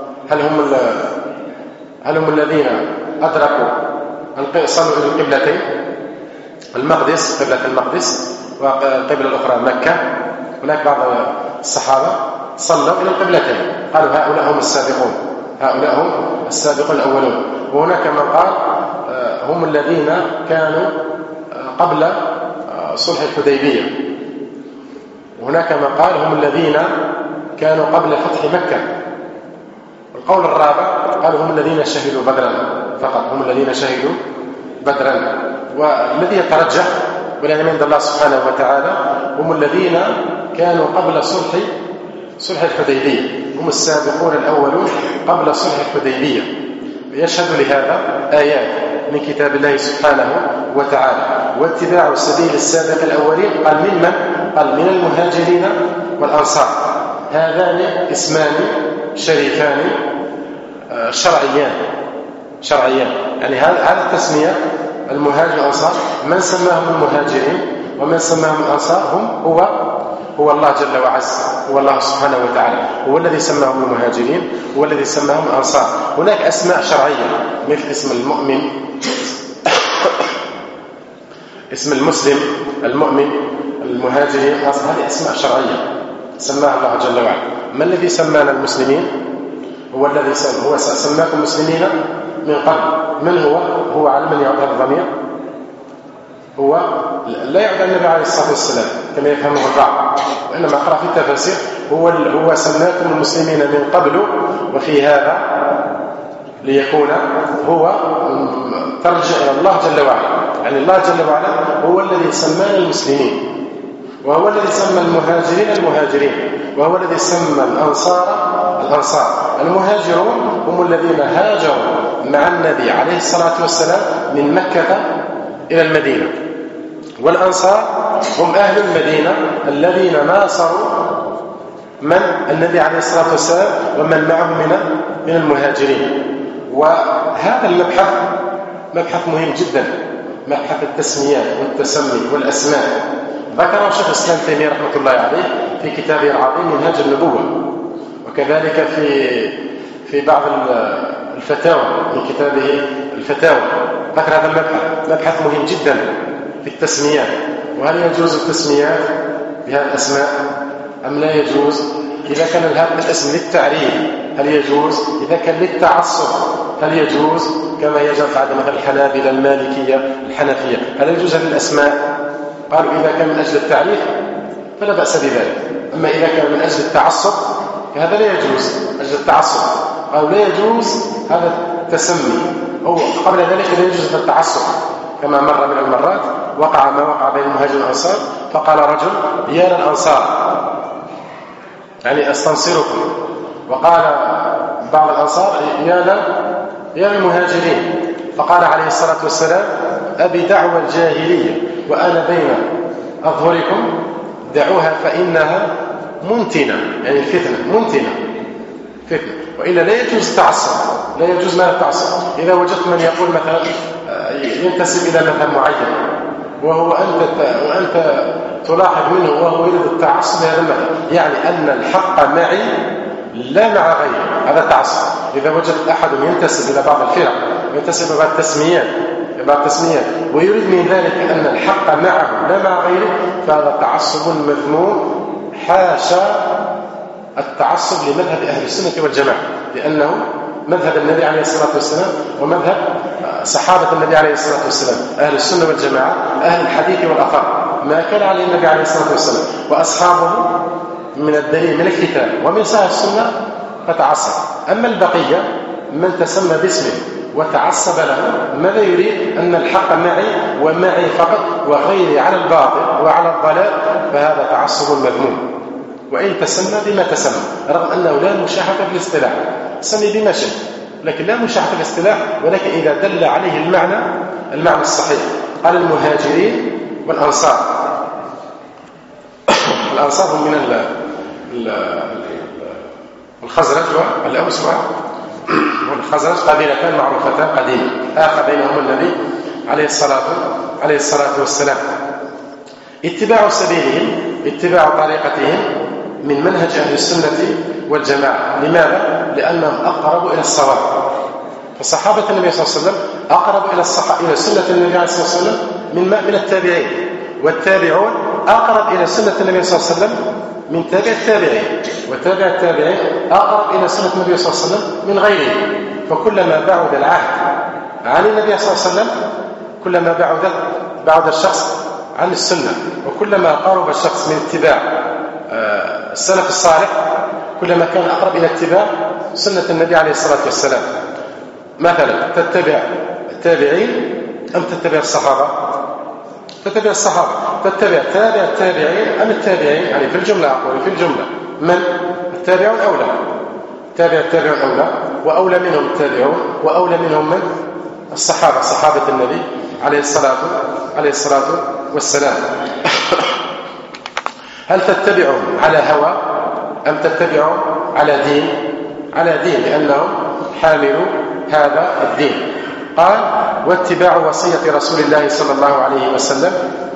هل هم الذين أدركوا صلوا إلى القبلتين، المقدس، قبلة المقدس، والقبلة الأخرى مكة؟ هناك بعض الصحابة صلوا إلى القبلتين، قالوا هؤلاء هم السابقون، هؤلاء هم السابقون الأولون. وهناك من قال هم الذين كانوا قبل صلح الحديبية. وهناك من قال هم الذين كانوا قبل فتح مكة. القول الرابع قالوا هم الذين شهدوا بدرا فقط، هم الذين شهدوا بدرا. والذي يترجح والعلم عند الله سبحانه وتعالى هم الذين كانوا قبل صلح الحديبية، هم السابقون الأولون قبل صلح الحديبية. يشهد لهذا آيات من كتاب الله سبحانه وتعالى. واتباع سبيل السابق الأولين قال قال من المهاجرين والأنصار. هذان اسمان شريفان شرعيان. يعني هذا التسمية المهاجر والأنصار، من سماهم المهاجرين ومن سماهم الأنصار هو الله جل وعز، هو الله سبحانه وتعالى، هو الذي سماهم المهاجرين، هو الذي سماهم الأنصار. هناك أسماء شرعية مثل اسم المؤمن، اسم المسلم، المؤمن، المهاجرين، هذه أسماء شرعية سماها الله جل وعلا. ما الذي سمانا المسلمين؟ هو الذي سماكم مسلمين من قبل. من هو على من يعود هذا الضمير؟ هو لا يعود النبي عليه الصلاة والسلام كما يفهمه البعض، وإنما أقرأ في التفاسير هو سماكم المسلمين من قبل، وفي هذا ليكون هو ترجع إلى الله جل وعلا. يعني الله جل وعلا هو الذي سمانا المسلمين، وهو الذي سمى المهاجرين، وهو الذي سمى الأنصار. المهاجرون هم الذين هاجروا مع النبي عليه الصلاة والسلام من مكة إلى المدينة، والأنصار هم أهل المدينة الذين ناصروا من النبي عليه الصلاة والسلام ومن معه من المهاجرين. وهذا المبحث مبحث مهم جدا، مبحث التسميات والتسمي والأسماء. ذكره شيخ الإسلام تيمية رحمة الله عليه في كتابه العظيم منهاج النبوة، وكذلك في بعض الفتاوى من كتابه الفتاوى ذكر هذا مبحث مهم جدا في التسميات. وهل يجوز التسميات بهذه الأسماء أم لا يجوز؟ إذا كان هذا الاسم للتعريف هل يجوز؟ إذا كان للتعصب هل يجوز؟ كما يجوز عند مثل الحنابلة، المالكية، الحنفية، هل يجوز هذه الأسماء؟ قالوا إذا كان من أجل التعريف فلا بأس بذلك، أما إذا كان من أجل التعصب فهذا لا يجوز. أجل التعصب قالوا لا يجوز هذا التسمي، أو قبل ذلك لا يجوز التعصب، كما مر من المرات وقع ما وقع بين المهاجرين والأنصار، فقال رجل يا للأنصار يعني أستنصركم، وقال بعض الأنصار يا للمهاجرين، فقال عليه الصلاة والسلام أبي دعوى الجاهلية وأنا بين أظهركم دعوها فإنها منتنة، يعني الفتنة منتنة فتنة، وإلا لا يجوز التعصب، لا يجوز ما التعصب. إذا وجدت من يقول مثلا ينتسب إلى مذهب معين وأنت تلاحظ منه وهو يريد التعصب لهذا المذهب، يعني أن الحق معي لا مع غيره، هذا تعصب. إذا وجدت أحد ينتسب إلى بعض الفرق وينتسب إلى بعض التسميات ويريد من ذلك أن الحق معه لا مع غيره، فهذا تعصب مذموم، حاشا التعصب لمذهب أهل السنة والجماعة، لأنه مذهب النبي عليه الصلاة والسلام ومذهب صحابة النبي عليه الصلاة والسلام. أهل السنة والجماعة أهل الحديث والأثر، ما كان عليه النبي عليه الصلاة والسلام وأصحابه من الدليل من الكتاب ومن صحيح السنة فتعصب. أما البقية من تسمى باسمه وتعصب له، ماذا يريد؟ أن الحق معي ومعي فقط وغيري على الباطل وعلى الضلال، فهذا تعصب مذموم. وإن تسمى بما تسمى، رغم أنه لا مشاحة في الاصطلاح، سمي بما شئت، لكن لا مشاحة في الاصطلاح، ولكن إذا دل عليه المعنى الصحيح. قال المهاجرين والأنصار. الأنصار هم من الخزرج والأوس والخزرج، قبيلتان معروفتان قديمة، آخى بينهم النبي عليه الصلاة والسلام. اتباع سبيلهم، اتباع طريقتهم من منهج أهل السنة والجماعة. لماذا؟ لأنهم أقرب إلى الصواب. فصحابة النبي صلى الله عليه وسلم أقرب إلى سنة النبي عليه الصلاة والسلام من التابعين، والتابعون أقرب إلى سنة النبي صلى الله عليه وسلم من تابع التابعين، وتابع التابعين أقرب إلى سنة النبي صلى الله عليه وسلم من غيره. فكلما بعد العهد عن النبي صلى الله عليه وسلم كلما بعد الشخص عن السنة، وكلما قرب الشخص من اتباع السلف الصالح كلما كان أقرب إلى اتباع سنة النبي عليه الصلاة والسلام. مثلا تتبع التابعين أم تتبع الصحابة؟ تتبع الصحابة. تتبع تابع التابعين أم التابعين؟ يعني في الجملة أقول في الجملة من التابعون أولى، تابع التابعون أولى، وأولى منهم التابعون، وأولى منهم من الصحابة، صحابة النبي عليه الصلاة والسلام. هل تتبعهم على هوى أم تتبعهم على دين؟ على دين، لأنهم حاملوا هذا الدين. قال واتباع وصية رسول الله صلى الله عليه وسلم،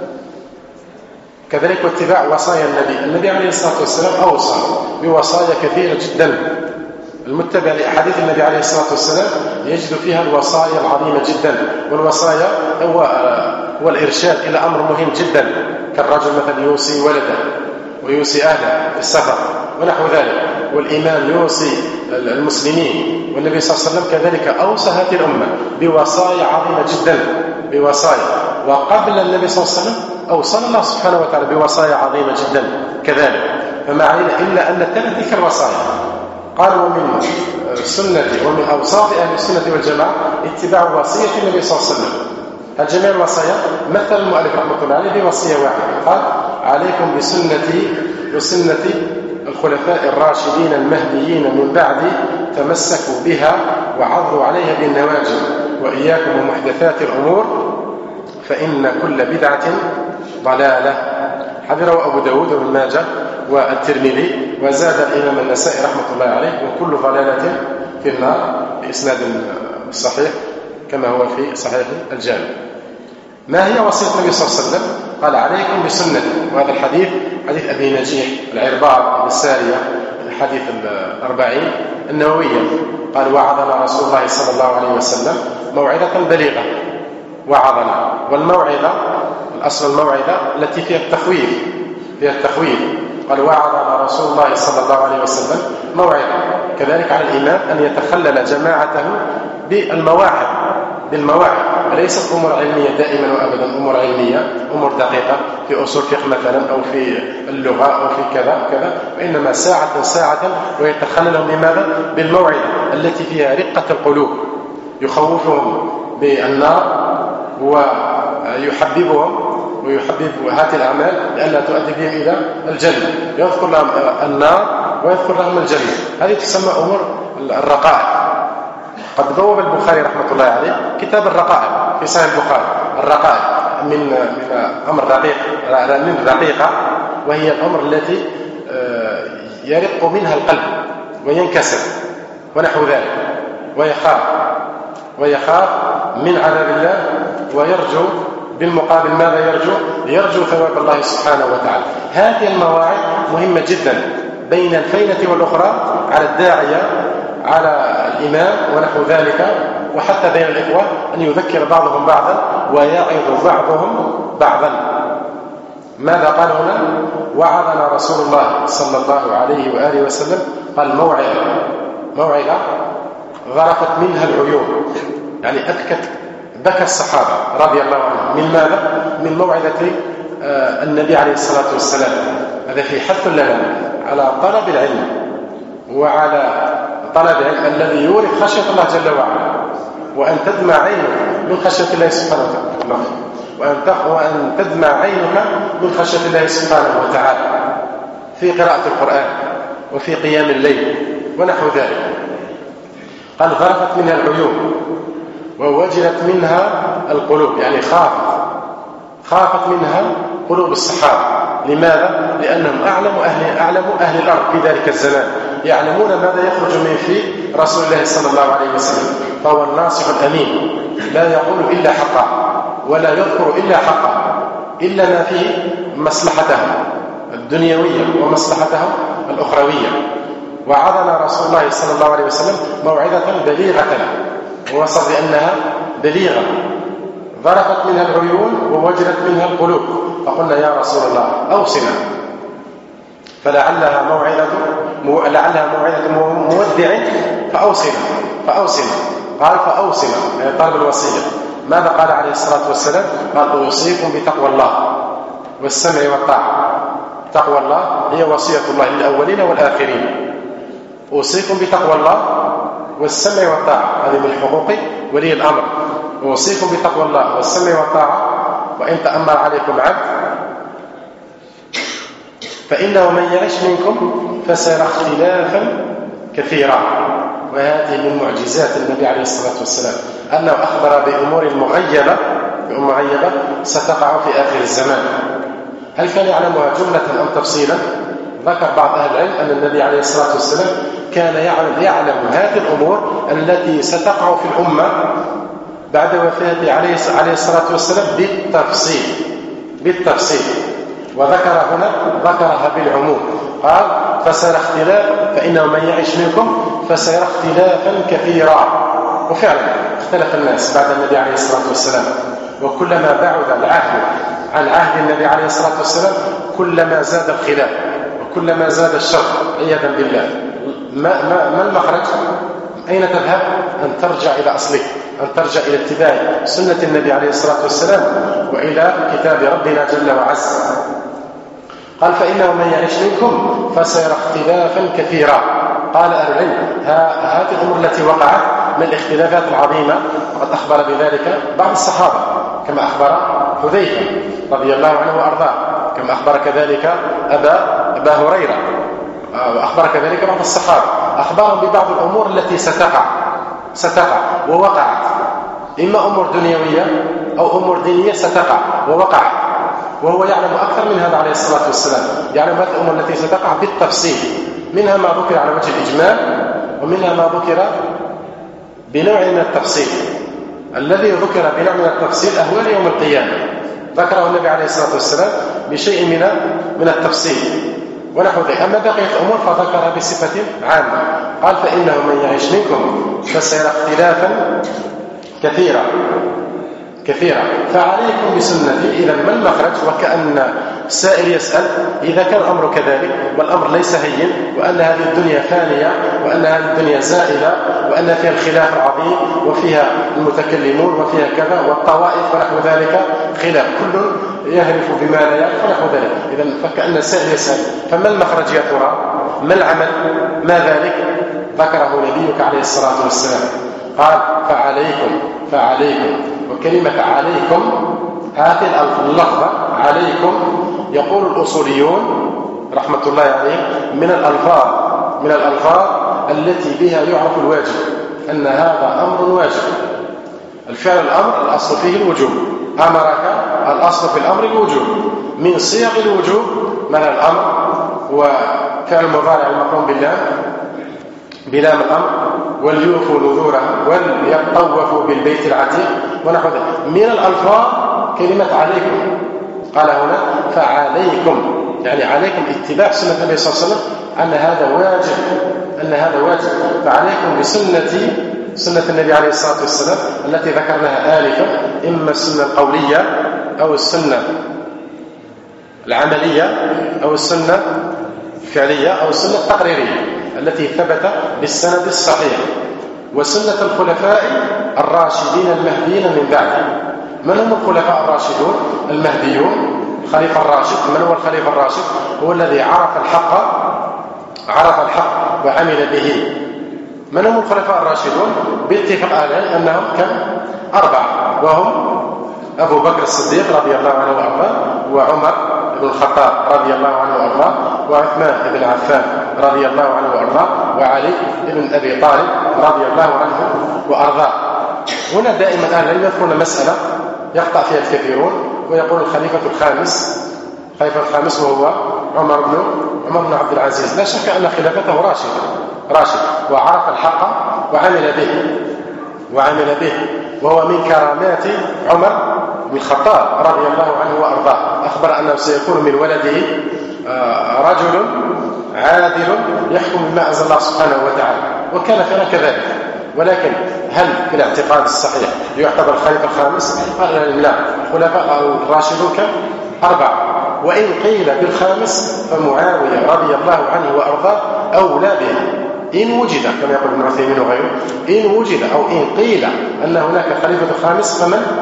كذلك واتباع وصايا النبي عليه الصلاة والسلام أوصى بوصايا كثيرة جدا. المتبع لأحاديث النبي عليه الصلاة والسلام يجد فيها الوصايا العظيمة جدا، والوصايا هو الإرشاد إلى أمر مهم جدا، كالرجل مثلا يوصي ولده ويوصي أهله في السفر ونحو ذلك، والإمام يوصي المسلمين، والنبي صلى الله عليه وسلم كذلك أوصى هذه الأمة بوصايا عظيمة جدا، بوصايا. وقبل النبي صلى الله عليه وسلم أوصى الله سبحانه وتعالى بوصايا عظيمة جدا كذلك. فما علينا إلا أن نتبع تلك الوصايا. قال ومن السنة ومن أوصاف أهل السنة والجماعة اتباع وصية النبي صلى الله عليه وسلم. الجميع الوصايا مثل المؤلف رحمه الله عليه بوصية واحدة، قال عليكم بسنتي وسنة الخلفاء الراشدين المهديين من بعدي، تمسكوا بها وعضوا عليها بالنواجذ، وإياكم ومحدثات الأمور فإن كل بدعة ضلالة. حديث رواه أبو داود وابن ماجه والترمذي، وزاد الإمام النسائي رحمة الله عليه وكل ضلالة في النار، بإسناد صحيح كما هو في صحيح الجامع. ما هي وصية النبي صلى الله عليه وسلم؟ قال عليكم بسنتي، وهذا الحديث حديث أبي نجيح العرباض بن السارية، الحديث 40 النووية. قال وعظنا رسول الله صلى الله عليه وسلم موعظة بليغة، وعظنا، والموعظة الأصل الموعظة التي فيها التخويف، قال وعظنا رسول الله صلى الله عليه وسلم موعظة. كذلك على الإمام أن يتخلل جماعته بالمواعظ ليست أمور علمية دائما وأبدا، أمور علمية، أمور دقيقة في أصول فقه مثلا أو في اللغة أو في كذا كذا، وإنما ساعة ساعة ويتخللهم بماذا؟ بالموعظة التي فيها رقة القلوب، يخوفهم بالنار ويحببهم ويحبب هذه الأعمال لئلا تؤدي بهم إلى الجنة، يذكر لهم النار ويذكر لهم الجنة. هذه تسمى أمور الرقائق. قد بوب البخاري رحمة الله عليه كتاب الرقائق في صحيح البخاري. الرقائق من أمر رقيقة، وهي الأمر التي يرق منها القلب وينكسر ونحو ذلك، ويخاف من عذاب الله، ويرجو بالمقابل ماذا يرجو؟ يرجو ثواب الله سبحانه وتعالى. هذه المواعظ مهمة جدا بين الفينة والأخرى على الداعية، على الإمام ونحو ذلك، وحتى بين الإخوة أن يذكر بعضهم بعضا ويعظ بعضهم بعضا. ماذا قال هنا؟ وعظنا رسول الله صلى الله عليه وآله وسلم، قال موعظة غرقت منها العيون، يعني بكى الصحابة رضي الله عنهم. من ماذا؟ من موعظة النبي عليه الصلاة والسلام. هذا في حث لنا على طلب العلم، وعلى طلب العلم الذي يورث خشية الله جل وعلا، وأن تدمع عينك من خشية الله سبحانه وتعالى، وأن تدمع عينك من خشية الله سبحانه وتعالى في قراءة القرآن وفي قيام الليل ونحو ذلك. قال غرقت منها العيون ووجلت منها القلوب، يعني خافت منها قلوب الصحابة. لماذا؟ لأنهم أعلم أهل الأرض في ذلك الزمان، يعلمون ماذا يخرج من في رسول الله صلى الله عليه وسلم، فهو الناصح الأمين، لا يقول إلا حقا ولا يذكر إلا حقا، إلا ما فيه مصلحتهم الدنيوية ومصلحتهم الأخروية. وعظنا رسول الله صلى الله عليه وسلم موعظة بليغة، ووصف بأنها بليغة، غرقت منها العيون ووجلت منها القلوب. فقلنا يا رسول الله أوصنا، فلعلها موعظة مودع، فأوصنا. قال فأوصنا، يعني طالب الوصية. ماذا قال عليه الصلاة والسلام؟ قال أوصيكم بتقوى الله والسمع والطاعة. تقوى الله هي وصية الله للأولين والآخرين. أوصيكم بتقوى الله والسمع والطاعة، هذه من حقوق ولي الأمر. أوصيكم بتقوى الله والسمع والطاعة، وإن تأمر عليكم عبد فإنه من يعش منكم فسيرى اختلافا كثيرا. وهذه من معجزات النبي عليه الصلاة والسلام، أنه أخبر بأمور مغيبة ستقع في آخر الزمان. هل كان يعلمها جملة أم تفصيلا؟ ذكر بعض أهل العلم أن النبي عليه الصلاة والسلام كان يعلم هذه الأمور التي ستقع في الأمة بعد وفاته عليه الصلاة والسلام بالتفصيل. ذكرها بالعموم. قال فسيرى فإنه من يعيش منكم فسيرى اختلافا كثيرا. وفعلا اختلف الناس بعد النبي عليه الصلاة والسلام، وكلما بعد العهد عن عهد النبي عليه الصلاة والسلام كلما زاد الخلاف وكلما زاد الشر عياذا بالله. ما المخرج؟ أين تذهب؟ أن ترجع إلى أصلك، أن ترجع إلى اتباع سنة النبي عليه الصلاة والسلام وإلى كتاب ربنا جل وعز. قال فإنه من يعيش منكم فسيرى اختلافا كثيرا. قال أهل العلم هذه الأمور التي وقعت من الاختلافات العظيمة، وقد أخبر بذلك بعض الصحابة كما أخبر حذيفة رضي الله عنه وأرضاه، كما أخبر كذلك أبا هريرة، وأخبر كذلك بعض الصحابة، أخبرهم ببعض الأمور التي ستقع ووقعت، إما أمور دنيوية أو أمور دينية ستقع ووقعت، وهو يعلم أكثر من هذا عليه الصلاة والسلام، يعلم هذه الأمور التي ستقع بالتفصيل، منها ما ذكر على وجه الإجمال، ومنها ما ذكر بنوع من التفصيل. الذي ذكر بنوع من التفصيل أهوال يوم القيامة، ذكره النبي عليه الصلاة والسلام بشيء من التفصيل ونحو ذلك. أما بقية الأمور فذكرها بصفة عامة. قال فإنه من يعيش منكم فسيرى اختلافا كثيرا. فعليكم بسنتي. إذا ما المخرج؟ وكأن السائل يسأل إذا كان الأمر كذلك والأمر ليس هين، وأن هذه الدنيا فانية، وأن هذه الدنيا زائلة، وأن فيها الخلاف العظيم، وفيها المتكلمون، وفيها كذا، والطوائف ونحو ذلك، خلاف كل يهرف بما لا يعرف ونحو ذلك. إذن فكأن السائل يسأل فما المخرج يا ترى؟ ما العمل؟ ما ذلك؟ ذكره نبيك عليه الصلاة والسلام، قال فعليكم. وكلمة عليكم هذه اللفظة عليكم يقول الأصوليون رحمة الله عليهم من الألفاظ التي بها يعرف الواجب، أن هذا أمر واجب. الفعل الأمر الأصل فيه الوجوب، أمرك الأصل في الأمر الوجوب، من صيغ الوجوب من الأمر وفعل المضارع المقرون بالله بلام الأمر، وليوفوا نذورهم وليطوفوا بالبيت العتيق ونحو ذلك. من الألفاظ كلمة عليكم، قال هنا فعليكم، يعني عليكم اتباع سنة النبي صلى الله عليه وسلم، أن هذا واجب. فعليكم سنة النبي عليه الصلاة والسلام التي ذكرناها آلفا، إما السنة القولية أو السنة العملية أو السنة الفعلية أو السنة التقريرية التي ثبت بالسند الصحيح، وسنة الخلفاء الراشدين المهديين من بعده. من هم الخلفاء الراشدون المهديون؟ الخليفة الراشد. من هو الخليفة الراشد؟ هو الذي عرف الحق وعمل به. من هم الخلفاء الراشدون؟ باتفاق أهل العلم أنهم كم؟ 4، وهم أبو بكر الصديق رضي الله عنه وأرضاه، وعمر بن الخطاب رضي الله عنه وأرضاه، وعثمان بن عفان رضي الله عنه وأرضاه، وعلي بن أبي طالب رضي الله عنه وأرضاه. هنا دائما أهل العلم يذكرون مسألة يخطأ فيها الكثيرون، ويقول الخليفة الخامس وهو عمر بن عبد العزيز. لا شك أن خلافته راشد وعرف الحق وعمل به، وهو من كرامات عمر بن الخطاب رضي الله عنه وأرضاه. أخبر أنه سيكون من ولده رجل عادل يحكم بما أنزل الله سبحانه وتعالى، وكان فعلا كذلك. ولكن هل في الاعتقاد الصحيح يعتبر الخليفة الخامس؟ قال لا، الخلفاء الراشدون كم؟ 4، وإن قيل بالخامس فمعاوية رضي الله عنه وأرضاه أولى به إن وجد، كما يقول ابن عثيمين وغيره، إن وجد أو إن قيل أن هناك خليفة خامس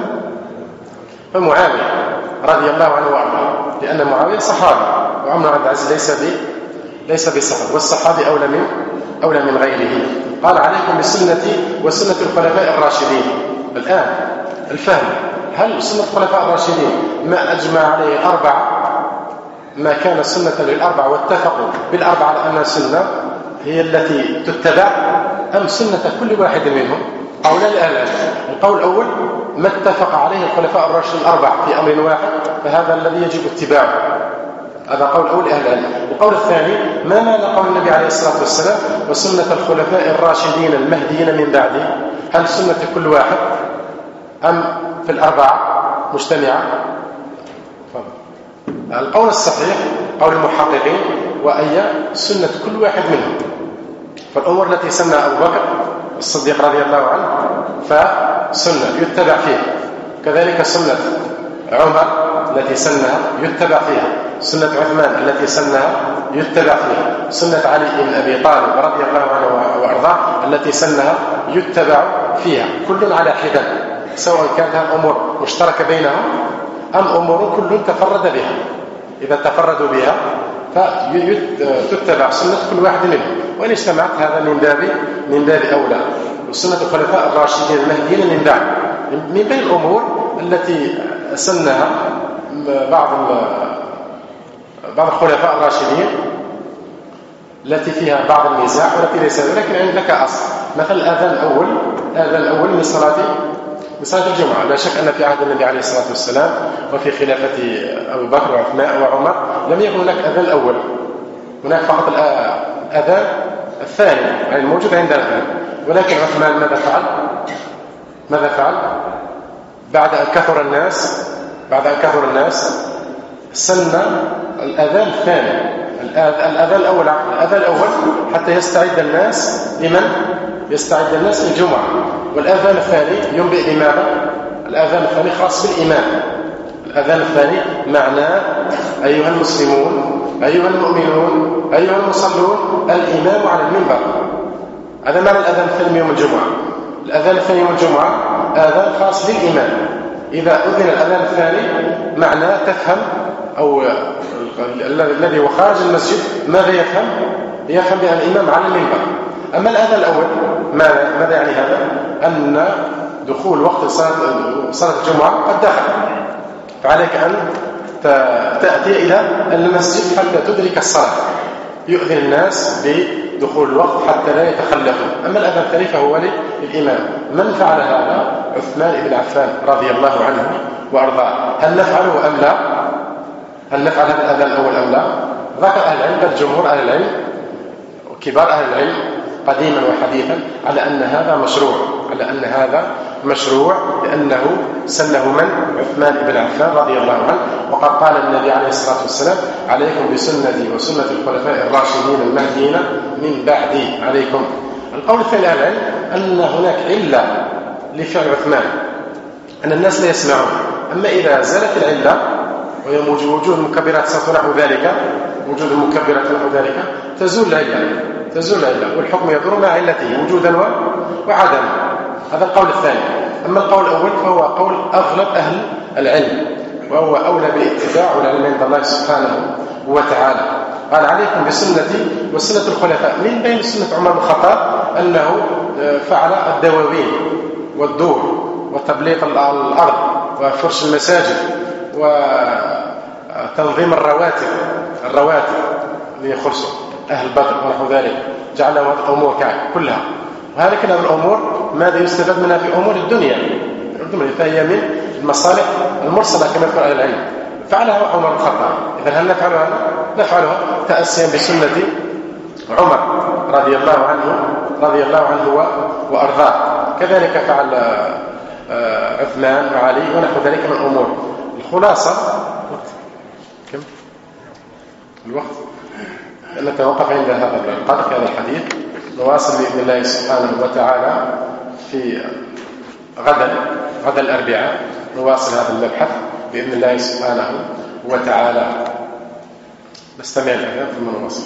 فمعاوية رضي الله عنه وأرضاه، لأن معاوية صحابي وعمر بن عبد العزيز ليس بصحابي، والصحابي أولى من غيره. قال عليكم بسنتي وسنة الخلفاء الراشدين. الآن الفهم، هل سنة الخلفاء الراشدين ما أجمع عليه الأربعة، ما كان سنة للأربعة واتفقوا بالأربعة على أنها سنة هي التي تتبع، أم سنة كل واحد منهم؟ قولان لأهل العلم. القول الأول ما اتفق عليه الخلفاء الراشدين الأربعة في أمر واحد فهذا الذي يجب اتباعه، هذا قول أول أهل العلم. القول الثاني ما معنى قول النبي عليه الصلاة والسلام وسنة الخلفاء الراشدين المهديين من بعده؟ هل سنة كل واحد أم في الأربعة مجتمعة؟ القول الصحيح قول المحققين وأي سنة كل واحد منهم. فالأمور التي سنها أبو بكر الصديق رضي الله عنه فسنة يتبع فيها، كذلك سنة عمر التي سنها يتبع فيها، سنة عثمان التي سنها يتبع فيها، سنة علي بن أبي طالب رضي الله عنه وأرضاه التي سنها يتبع فيها، كل على حدة، سواء كانت الأمور مشتركة بينهم أم أمور كل تفرد بها. إذا تفردوا بها فتتبع سنة كل واحد منهم، وإن اجتمعت هذا من باب أولى. وسنة الخلفاء الراشدين المهديين من بين الأمور التي سنها بعض الخلفاء الراشدين التي فيها بعض النزاع والتي ليس، ولكن عندك أصل. مثل الأذان الأول من صلاة الجمعة، لا شك أن في عهد النبي عليه الصلاة والسلام وفي خلافة أبو بكر وعثمان وعمر لم يكن هناك أذان الأول، هناك فقط الأذان الثاني يعني الموجود عندنا الآن. ولكن عثمان ماذا فعل؟ بعد أن كثر الناس سن الأذان الثاني، الأذان الأول حتى يستعد الناس للجمعة، والأذان الثاني ينبئ بماذا؟ الأذان الثاني خاص بالإمام، الأذان الثاني معناه أيها المسلمون أيها المؤمنون أيها المصلون الإمام على المنبر. هذا معنى الأذان الثاني يوم الجمعة. الأذان الثاني يوم الجمعة أذان خاص للإمام. إذا أذن الأذان الثاني معناه تفهم أو الذي هو خارج المسجد ماذا يفهم؟ يفهم بأن الإمام على المنبر. أما الأذان الأول ماذا يعني هذا؟ أن دخول وقت صلاة الجمعة قد دخل، فعليك أن تأتي إلى المسجد حتى تدرك الصلاة. يؤذن الناس بدخول الوقت حتى لا يتخلفوا. أما الأذان الثاني فهو للإمام. من فعل هذا؟ عثمان بن عفان رضي الله عنه وأرضاه. هل نفعله أم لا؟ هل نفعل هذا الأذان الأول أم لا؟ ذكر أهل العلم، بل جمهور أهل العلم وكبار أهل العلم قديما وحديثا على أن هذا مشروع، لأنه سنه من؟ عثمان بن عفان رضي الله عنه. وقد قال النبي عليه الصلاة والسلام: عليكم بسنتي وسنة الخلفاء الراشدين المهديين من بعدي عليكم. القول الثاني أهل العلم أن هناك علة لفعل عثمان، أن الناس لا يسمعون. أما إذا زالت العلة ووجود المكبرات سوف نحو ذلك، وجود المكبرات نحو ذلك تزول العلة والحكم يدور مع علته وجودا وعدما. هذا القول الثاني. أما القول الأول فهو قول أغلب أهل العلم، وهو أولى بالاتباع والعلم عند الله سبحانه وتعالى. قال: عليكم بسنتي وسنة الخلفاء. من بين سنة عمر بن الخطاب أنه فعل الدواوين والدور وتبليط الأرض وفرش المساجد وتنظيم الرواتب ليخرسوا أهل بدر ونحو ذلك. جعل هذه الأمور كلها. وهذه كلها الأمور ماذا يستفاد منها في أمور الدنيا، فهي من المصالح المرسلة كما يقول أهل العلم. فعلها عمر بن الخطاب. إذا هل نفعلها؟ نفعلها تأسيا بسنة عمر رضي الله عنه وأرضاه. كذلك فعل عثمان وعلي ونحو ذلك من الأمور. الخلاصة كم الوقت؟ نتوقف عند هذا القدر في هذا الحديث. نواصل بإذن الله سبحانه وتعالى في غدا الأربعاء. نواصل هذا المبحث بإذن الله سبحانه وتعالى. نستمع الآن ثم نواصل.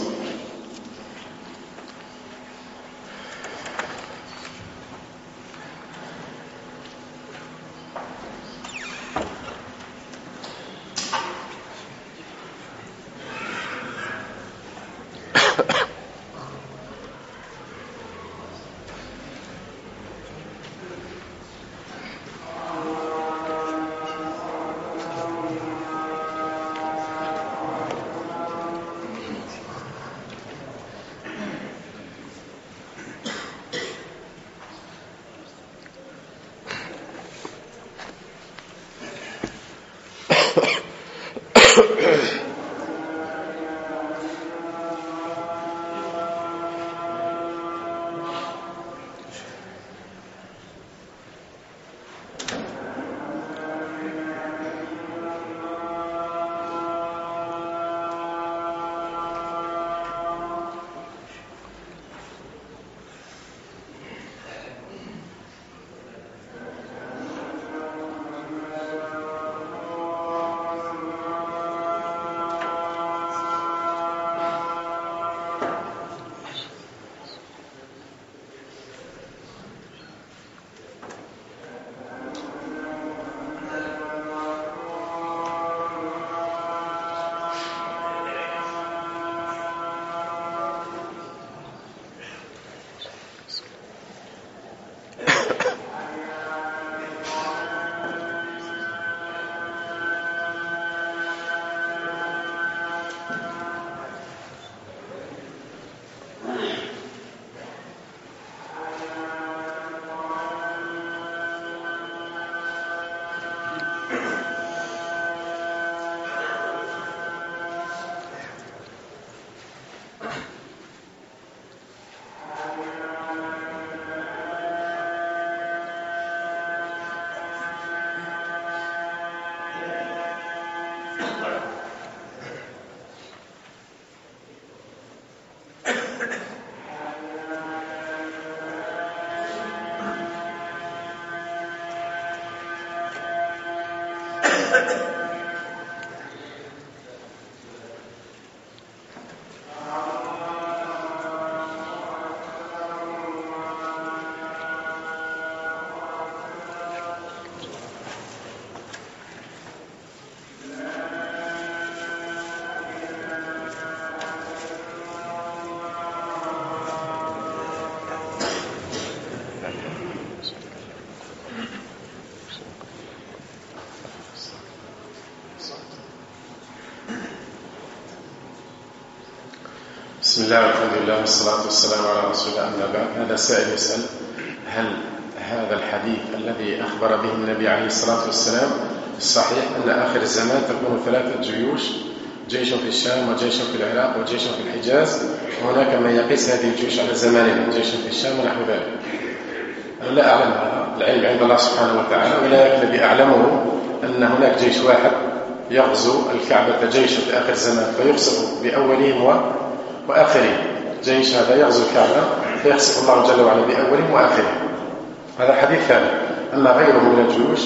بسم الله والحمد لله والصلاة والسلام على رسول الله. أما بعد، هذا سائل يسأل: هل هذا الحديث الذي أخبر به النبي عليه الصلاة والسلام الصحيح أن آخر الزمان تكون 3 جيوش، جيش في الشام وجيش في العراق وجيش في الحجاز، وهناك من يقيس هذه الجيوش على زماننا، جيش في الشام ونحو ذلك؟ أنا لا أعلم هذا، العلم عند الله سبحانه وتعالى، ولا الذي أعلمه أن هناك جيش واحد يغزو الكعبة، جيش في آخر الزمان فيخسف بأولهم وآخرهم. جيش هذا يغزو الكعبة فيخسف الله جل وعلا بأولهم وآخرهم، هذا حديث ثاني. أما غيره من الجيوش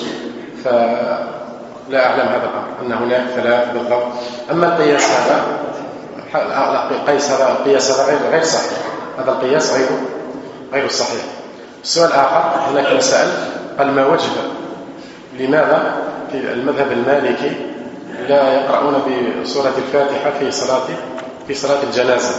فلا أعلم هذا الأمر، أن هناك 3 بالضبط. أما القياس هذا غير صحيح، هذا القياس غير صحيح. السؤال آخر، هناك مسألة قال: ما وجه لماذا في المذهب المالكي لا يقرؤون بسورة الفاتحة في صلاة الجنازة؟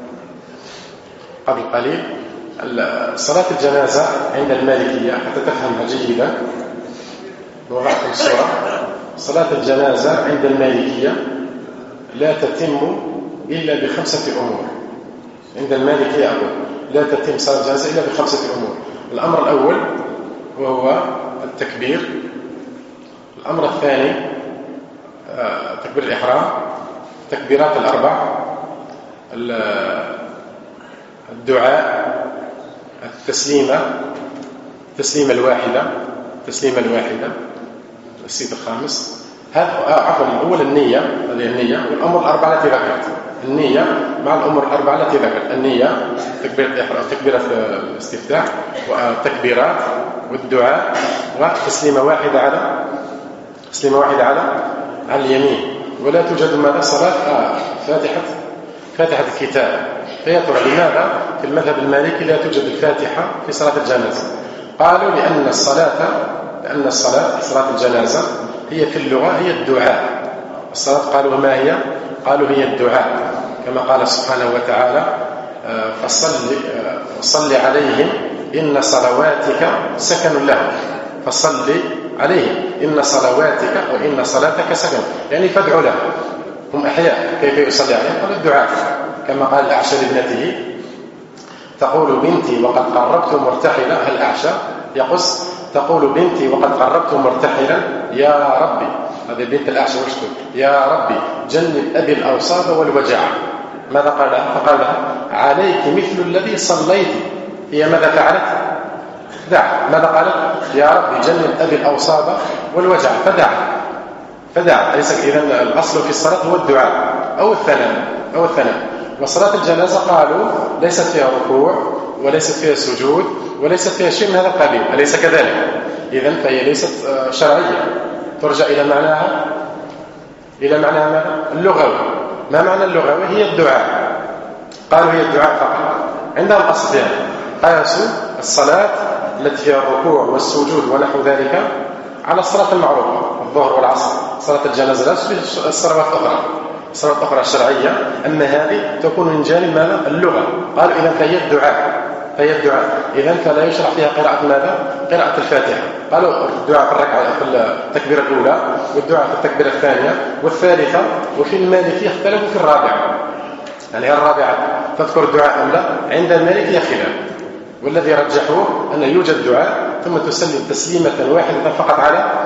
قبل قليل، صلاة الجنازة عند المالكية حتى تفهمها جيدا، وضعتم الصورة. صلاة الجنازة عند المالكية لا تتم إلا ب5 أمور. عند المالكية أقول لا تتم صلاة الجنازة إلا ب5 أمور. الأمر الأول وهو التكبير. الأمر الثاني تكبير الإحرام، تكبيرات ال4، الدعاء، التسليمة الواحدة، السيد الخامس. هذا عفوا، الأول النية، هذه النية، والأمور ال4 التي ذكرت. النية مع الأمور ال4 التي ذكرت: النية، تكبيرة الاستفتاح، والتكبيرات، والدعاء، وتسليمة واحدة على اليمين. ولا توجد ماذا؟ صلاة فاتحة الكتاب. فيا ترى لماذا في المذهب المالكي لا توجد الفاتحة في صلاة الجنازة؟ قالوا لأن الصلاة في صلاة الجنازة هي في اللغة هي الدعاء. الصلاة قالوا ما هي؟ قالوا هي الدعاء، كما قال سبحانه وتعالى: فصل عليهم إن صلواتك سكن لهم. فصل عليهم إن صلواتك وإن صلاتك سكن، يعني فادعوا لهم، هم أحياء. كيف يصلي عليهم؟ قال الدعاء، كما قال الأعشى لابنته: تقول بنتي وقد قربت مرتحلا. الأعشى يقص: تقول بنتي وقد قربت مرتحلا يا ربي. هذه بنت الأعشى وش تقول؟ يا ربي جنب أبي الأوصاب والوجع. ماذا قال لها؟ فقال لها: عليك مثل الذي صليت. هي ماذا فعلت؟ دعا. ماذا قالت؟ يا ربي جنب أبي الأوصاب والوجع، فدعا. إذن الأصل في الصلاة هو الدعاء أو الثناء. وصلاة الجنازة قالوا ليست فيها ركوع وليست فيها سجود وليست فيها شيء من هذا القبيل، أليس كذلك؟ إذن فهي ليست شرعية، ترجع إلى معناها ماذا؟ اللغوي. ما معنى اللغوي؟ هي الدعاء. قالوا هي الدعاء فقط. عندهم أصل يعني قاسوا الصلاة التي فيها الركوع والسجود ونحو ذلك على الصلاة المعروفة، الظهر والعصر. صلاة الجنازة لا تشبه الصلوات الأخرى الشرعية، أما هذه تكون من جانب ماذا؟ اللغة. قالوا إذن فهي الدعاء. إذن فلا يشرع فيها قراءة ماذا؟ قراءة الفاتحة. قالوا الدعاء في الركعة في التكبيرة الأولى، والدعاء في التكبيرة الثانية والثالثة. وفي المالكية اختلفوا في الرابعة، يعني الرابعة تذكر الدعاء أم لا؟ عند المالكية خلاف، والذي رجحوه أن يوجد دعاء ثم تسلم تسليمة واحدة فقط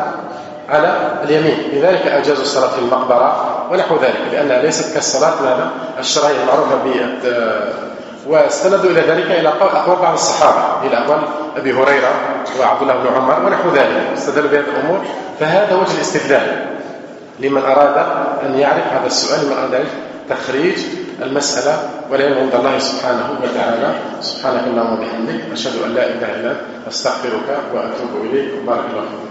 على اليمين. لذلك أجازوا الصلاة في المقبرة ونحو ذلك، لأنها ليست كالصلاة ماذا؟ الشرعية المعروفة واستندوا إلى ذلك إلى أقوال بعض الصحابة، إلى أقوال أبي هريرة وعبد الله بن عمر ونحو ذلك، استدلوا بهذه الأمور. فهذا وجه الاستدلال لمن أراد أن يعرف هذا السؤال، لمن أراد تخريج المسألة. والعلم عند الله سبحانه وتعالى. سبحانك اللهم وبحمدك، أشهد أن لا إله إلا أنت، أستغفرك وأتوب إليك. بارك الله فيك.